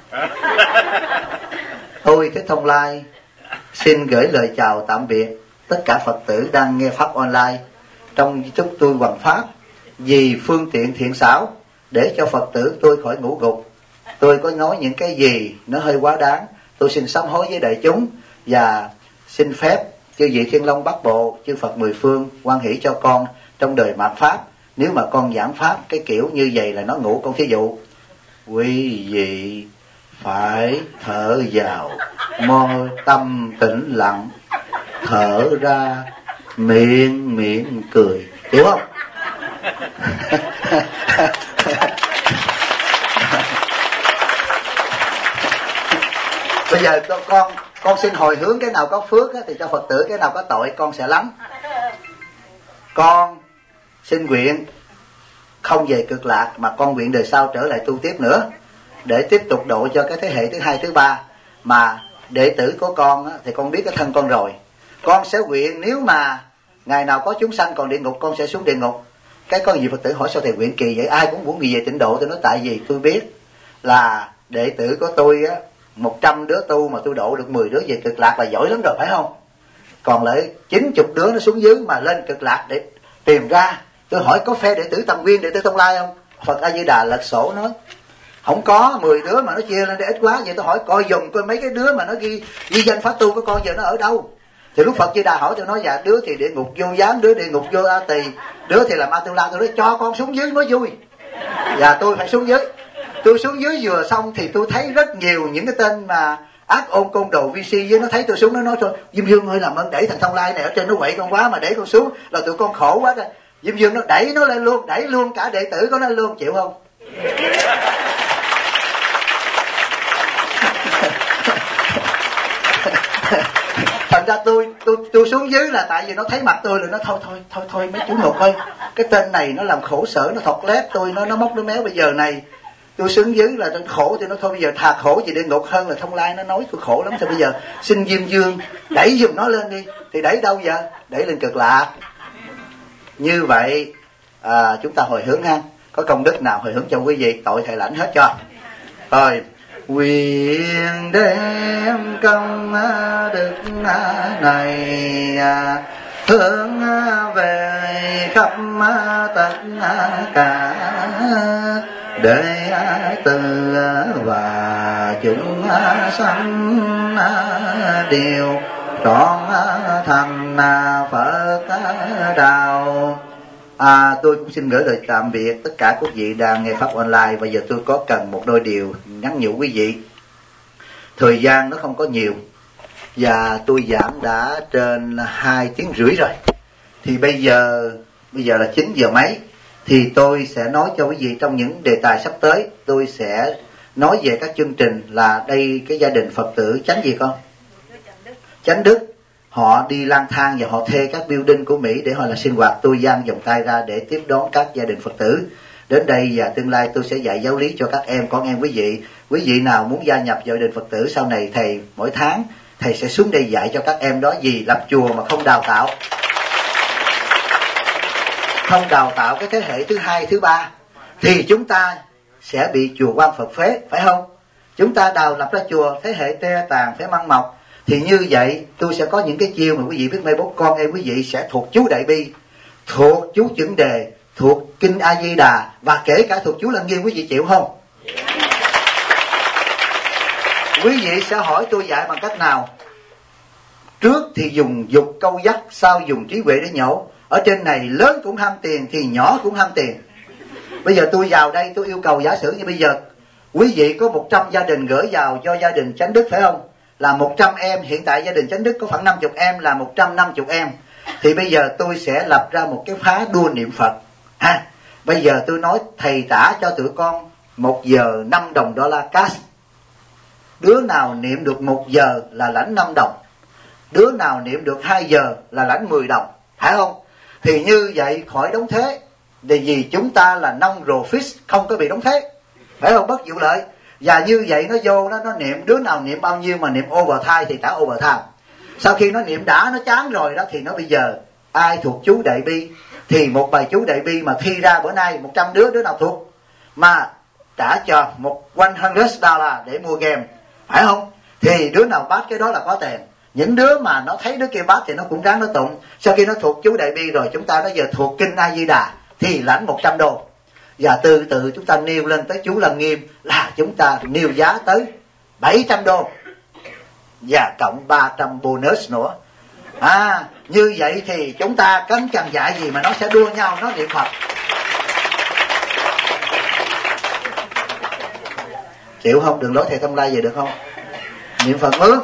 Tôi Thích Thông Lai xin gửi lời chào tạm biệt tất cả Phật tử đang nghe pháp online. Trong chúc tôi hoằng pháp vì phương tiện thiện xảo để cho Phật tử tôi khỏi ngủ gục. Tôi có nói những cái gì nó hơi quá đáng, tôi xin sám hối với đại chúng, và xin phép chư vị Thiên Long Bát Bộ, chư Phật mười phương hoan hỷ cho con trong đời mạt pháp. Nếu mà con giảng pháp cái kiểu như vậy là nó ngủ, con thí dụ quý vị phải thở vào môi tâm tĩnh lặng, thở ra miệng cười, hiểu không? Bây giờ con xin hồi hướng cái nào có phước á, thì cho Phật tử, cái nào có tội con sẽ lắng. Con xin nguyện không về cực lạc, mà con nguyện đời sau trở lại tu tiếp nữa, để tiếp tục độ cho cái thế hệ thứ hai thứ ba. Mà đệ tử của con á, thì con biết cái thân con rồi. Con sẽ nguyện nếu mà ngày nào có chúng sanh còn địa ngục, con sẽ xuống địa ngục. Cái có gì Phật tử hỏi sao thầy nguyện kỳ vậy? Ai cũng muốn gì về tịnh độ. Tôi nói tại vì tôi biết là đệ tử của tôi á, 100 đứa tu mà tôi độ được 10 đứa về cực lạc là giỏi lắm rồi, phải không? Còn lại 90 đứa nó xuống dưới mà lên cực lạc để tìm ra. Tôi hỏi có phe đệ tử Tâm Nguyên, đệ tử Thông Lai không? Phật A Di Đà lật sổ nói không có, 10 đứa mà nó chia lên để ít quá. Vậy tôi hỏi coi dùng coi mấy cái đứa mà nó ghi danh pháp tu của con giờ nó ở đâu? Thì lúc Phật Di Đà hỏi tôi nói dạ đứa thì địa ngục vô gián, đứa địa ngục vô A Tỳ, đứa thì làm A Tu La. Tôi nói cho con xuống dưới mới vui. Và tôi phải xuống dưới. Tôi xuống dưới vừa xong thì tôi thấy rất nhiều những cái tên mà ác ôn côn đồ vi si với nó thấy tôi xuống, nó nói thôi Diêm Dương ơi làm ơn đẩy thằng Thông Lai này ở trên nó quậy con quá mà đẩy con xuống là tụi con khổ quá rồi. Diêm Dương nó đẩy nó lên luôn, đẩy luôn cả đệ tử của nó luôn, chịu không? Thành ra tôi xuống dưới là tại vì nó thấy mặt tôi rồi nó thôi mấy chú Ngục ơi, cái tên này nó làm khổ sở, nó thọt lép tôi, nó móc nó méo. Bây giờ này tôi xuống dưới là tôi khổ thì nó thôi bây giờ thà khổ gì địa ngục hơn là Thông Lai nó nói tôi khổ lắm. Thì bây giờ xin Diêm Dương đẩy giùm nó lên đi. Thì đẩy đâu giờ? Đẩy lên cực lạc. Như vậy chúng ta hồi hướng ha. Có công đức nào hồi hướng cho quý vị, tội thầy lãnh hết cho. Rồi nguyện đem công đức này hướng về khắp tất cả để từ và chúng sanh đều trọn thành Phật đạo. Tôi cũng xin gửi lời tạm biệt tất cả quý vị đang nghe pháp online. Bây giờ tôi có cần một đôi điều nhắn nhủ quý vị. Thời gian nó không có nhiều và tôi giảng đã trên 2 tiếng rưỡi rồi. Thì bây giờ là 9 giờ mấy. Thì tôi sẽ nói cho quý vị trong những đề tài sắp tới. Tôi sẽ nói về các chương trình là đây cái gia đình Phật tử Chánh gì con? Chánh Đức. Họ đi lang thang và họ thuê các building của Mỹ để họ là sinh hoạt. Tôi dang vòng tay ra để tiếp đón các gia đình Phật tử đến đây, và tương lai tôi sẽ dạy giáo lý cho các em, con em quý vị. Quý vị nào muốn gia nhập gia đình Phật tử sau này, thầy mỗi tháng thầy sẽ xuống đây dạy cho các em đó. Vì lập chùa mà không đào tạo không đào tạo cái thế hệ thứ hai, thứ ba, thì chúng ta sẽ bị chùa Quan Phật phế, phải không? Chúng ta đào lập ra chùa thế hệ te tàn phải măng mọc. Thì như vậy tôi sẽ có những cái chiêu mà quý vị biết mai mốt con em quý vị sẽ thuộc chú Đại Bi, thuộc chú Chuẩn Đề, thuộc Kinh A Di Đà, và kể cả thuộc chú Lăng Nghiêm. Quý vị chịu không? Quý vị sẽ hỏi tôi dạy bằng cách nào? Trước thì dùng dục câu dắt, sau dùng trí huệ để nhổ. Ở trên này lớn cũng ham tiền thì nhỏ cũng ham tiền. Bây giờ tôi vào đây tôi yêu cầu giả sử như bây giờ quý vị có 100 gia đình gửi vào cho gia đình Chánh Đức, phải không? Là 100 em, hiện tại gia đình Chánh Đức có khoảng 50 em, là 150 em. Thì bây giờ tôi sẽ lập ra một cái khóa đua niệm Phật. Bây giờ tôi nói thầy trả cho tụi con 1 giờ 5 đồng đô la cash. Đứa nào niệm được 1 giờ là lãnh 5 đồng. Đứa nào niệm được 2 giờ là lãnh 10 đồng. Phải không? Thì như vậy khỏi đóng thuế. Vì chúng ta là non-profit, không có bị đóng thuế. Phải không? Bất vụ lợi. Và như vậy nó vô nó niệm, đứa nào niệm bao nhiêu mà niệm overtime thì trả overtime. Sau khi nó niệm đã, nó chán rồi đó, thì nó bây giờ ai thuộc chú Đại Bi, thì một bài chú Đại Bi mà thi ra bữa nay 100 đứa nào thuộc, mà trả cho $100 để mua game, phải không? Thì đứa nào bắt cái đó là có tiền. Những đứa mà nó thấy đứa kia bắt thì nó cũng ráng nó tụng. Sau khi nó thuộc chú Đại Bi rồi, chúng ta bây giờ thuộc Kinh A Di Đà thì lãnh 100 đô. Và từ từ chúng ta nêu lên tới chú Lăng Nghiêm là chúng ta nêu giá tới 700 đô. Và cộng 300 bonus nữa. Như vậy thì chúng ta cấm cần dạy gì mà nó sẽ đua nhau nó niệm Phật. Chịu không? Đừng lối thầy Tâm Lai về được không? Niệm Phật ước.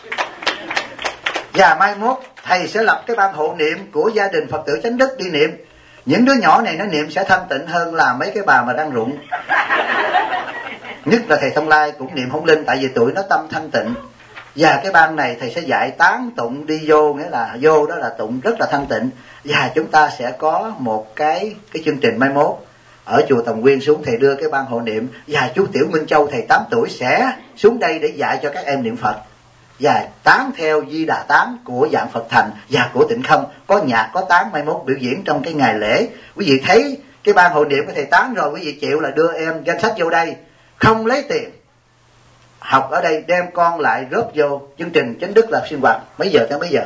Và mai mốt thầy sẽ lập cái ban hộ niệm của gia đình Phật tử Chánh Đức đi niệm. Những đứa nhỏ này nó niệm sẽ thanh tịnh hơn là mấy cái bà mà đang rụng. Nhất là thầy Thông Lai cũng niệm Hồng Linh, tại vì tụi nó tâm thanh tịnh. Và cái ban này thầy sẽ dạy tán tụng đi vô, nghĩa là vô đó là tụng rất là thanh tịnh. Và chúng ta sẽ có một cái chương trình mai mốt ở chùa Tòng Nguyên xuống, thầy đưa cái ban hộ niệm. Và chú Tiểu Minh Châu thầy 8 tuổi sẽ xuống đây để dạy cho các em niệm Phật. Và tán theo Di Đà Tán của Dạng Phật Thành và của Tịnh Không, có nhạc có tán mai mốt biểu diễn trong cái ngày lễ. Quý vị thấy cái ban hộ niệm của thầy tán rồi, quý vị chịu là đưa em danh sách vô đây, không lấy tiền, học ở đây, đem con lại rớt vô chương trình Chánh Đức là sinh hoạt. Mấy giờ tới mấy giờ?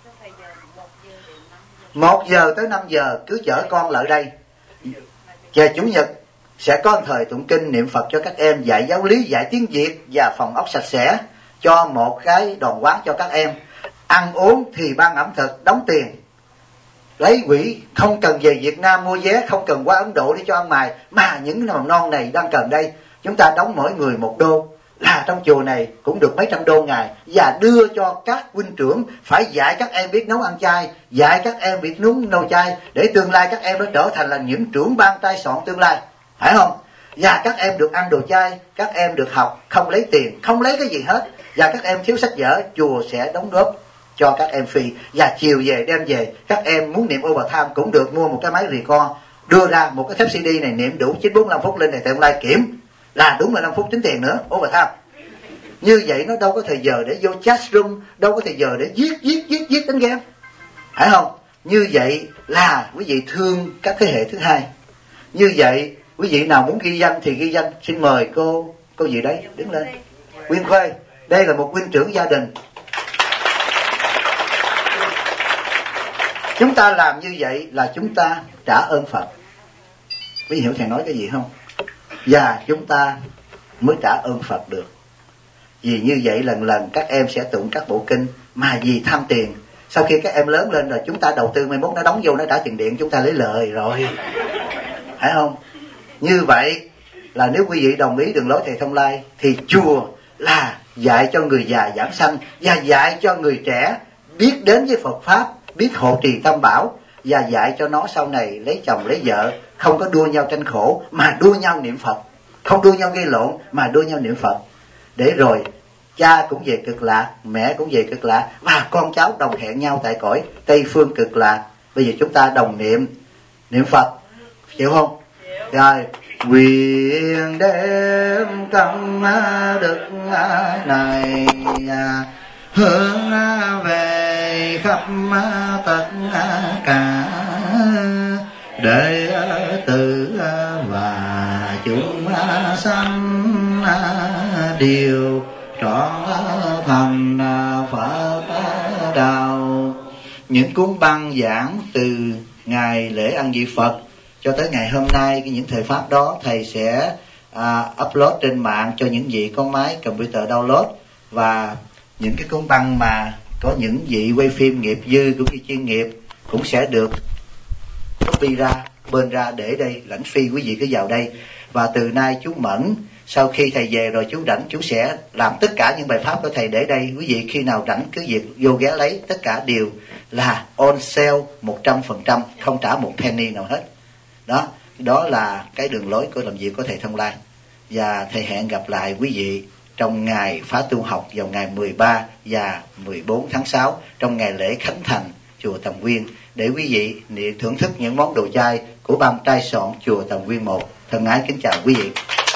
1 giờ tới 5 giờ cứ chở con lại đây. Và Chủ nhật sẽ có thời tụng kinh niệm Phật cho các em, dạy giáo lý, dạy tiếng Việt và phòng ốc sạch sẽ cho một cái đoàn quán cho các em. Ăn uống thì ban ẩm thực, đóng tiền, lấy quỹ, không cần về Việt Nam mua vé, không cần qua Ấn Độ để cho ăn mài, mà những mầm non này đang cần đây. Chúng ta đóng mỗi người 1 đô, là trong chùa này cũng được mấy trăm đô ngày. Và đưa cho các huynh trưởng phải dạy các em biết nấu ăn chay, dạy các em biết nấu chay, để tương lai các em nó trở thành là những trưởng ban trai soạn tương lai, phải không? Và các em được ăn đồ chay, các em được học, không lấy tiền, không lấy cái gì hết. Và các em thiếu sách vở, chùa sẽ đóng góp cho các em free. Và chiều về đem về, các em muốn niệm overtime cũng được, mua một cái máy record, đưa ra một cái thép CD này, niệm đủ 945 phút lên này thầy online kiểm là đúng 15 phút tính tiền nữa, overtime. Như vậy nó đâu có thời giờ để vô chat room, đâu có thời giờ để viết đánh game, phải không? Như vậy là quý vị thương các thế hệ thứ hai. Như vậy quý vị nào muốn ghi danh thì ghi danh. Xin mời cô gì đấy đứng lên. Quyên Khuê, đây là một huynh trưởng gia đình. Chúng ta làm như vậy là chúng ta trả ơn Phật. Quý vị hiểu thầy nói cái gì không? Và chúng ta mới trả ơn Phật được. Vì như vậy lần lần các em sẽ tụng các bộ kinh, mà vì tham tiền. Sau khi các em lớn lên rồi, chúng ta đầu tư mai mốt nó đóng vô, nó trả tiền điện, chúng ta lấy lời rồi, phải không? Như vậy là nếu quý vị đồng ý đường lối thầy Thông Lai, thì chùa là dạy cho người già giảng sanh, và dạy cho người trẻ biết đến với Phật Pháp, biết hộ trì tam bảo, và dạy cho nó sau này lấy chồng lấy vợ không có đua nhau tranh khổ, mà đua nhau niệm Phật. Không đua nhau gây lộn, mà đua nhau niệm Phật. Để rồi cha cũng về cực lạc, mẹ cũng về cực lạc, và con cháu đồng hẹn nhau tại cõi Tây Phương cực lạc. Bây giờ chúng ta đồng niệm Phật, chịu không? Rồi, nguyện đem công đức này hướng về khắp tất cả đệ tử và chúng sanh đều trọn thành Phật đạo. Những cuốn băng giảng từ ngày lễ ăn vị Phật cho tới ngày hôm nay, những thời pháp đó thầy sẽ upload trên mạng cho những vị có máy computer download, và những cái cuốn băng mà có những vị quay phim nghiệp dư cũng như chuyên nghiệp cũng sẽ được copy ra bên ra để đây lãnh phi. Quý vị cứ vào đây, và từ nay chú Mẫn sau khi thầy về rồi chú rảnh chú sẽ làm tất cả những bài pháp của thầy để đây. Quý vị khi nào rảnh cứ việc vô ghé lấy, tất cả đều là on sale 100%, không trả một penny nào hết. Đó là cái đường lối của làm việc của thầy Thông Lai. Và thầy hẹn gặp lại quý vị trong ngày phá tu học vào ngày 13 và 14 tháng 6 trong ngày lễ khánh thành chùa Tầm Quyên, để quý vị thưởng thức những món đồ chay của ban trai soạn chùa Tầm Quyên 1. Thân ái kính chào quý vị.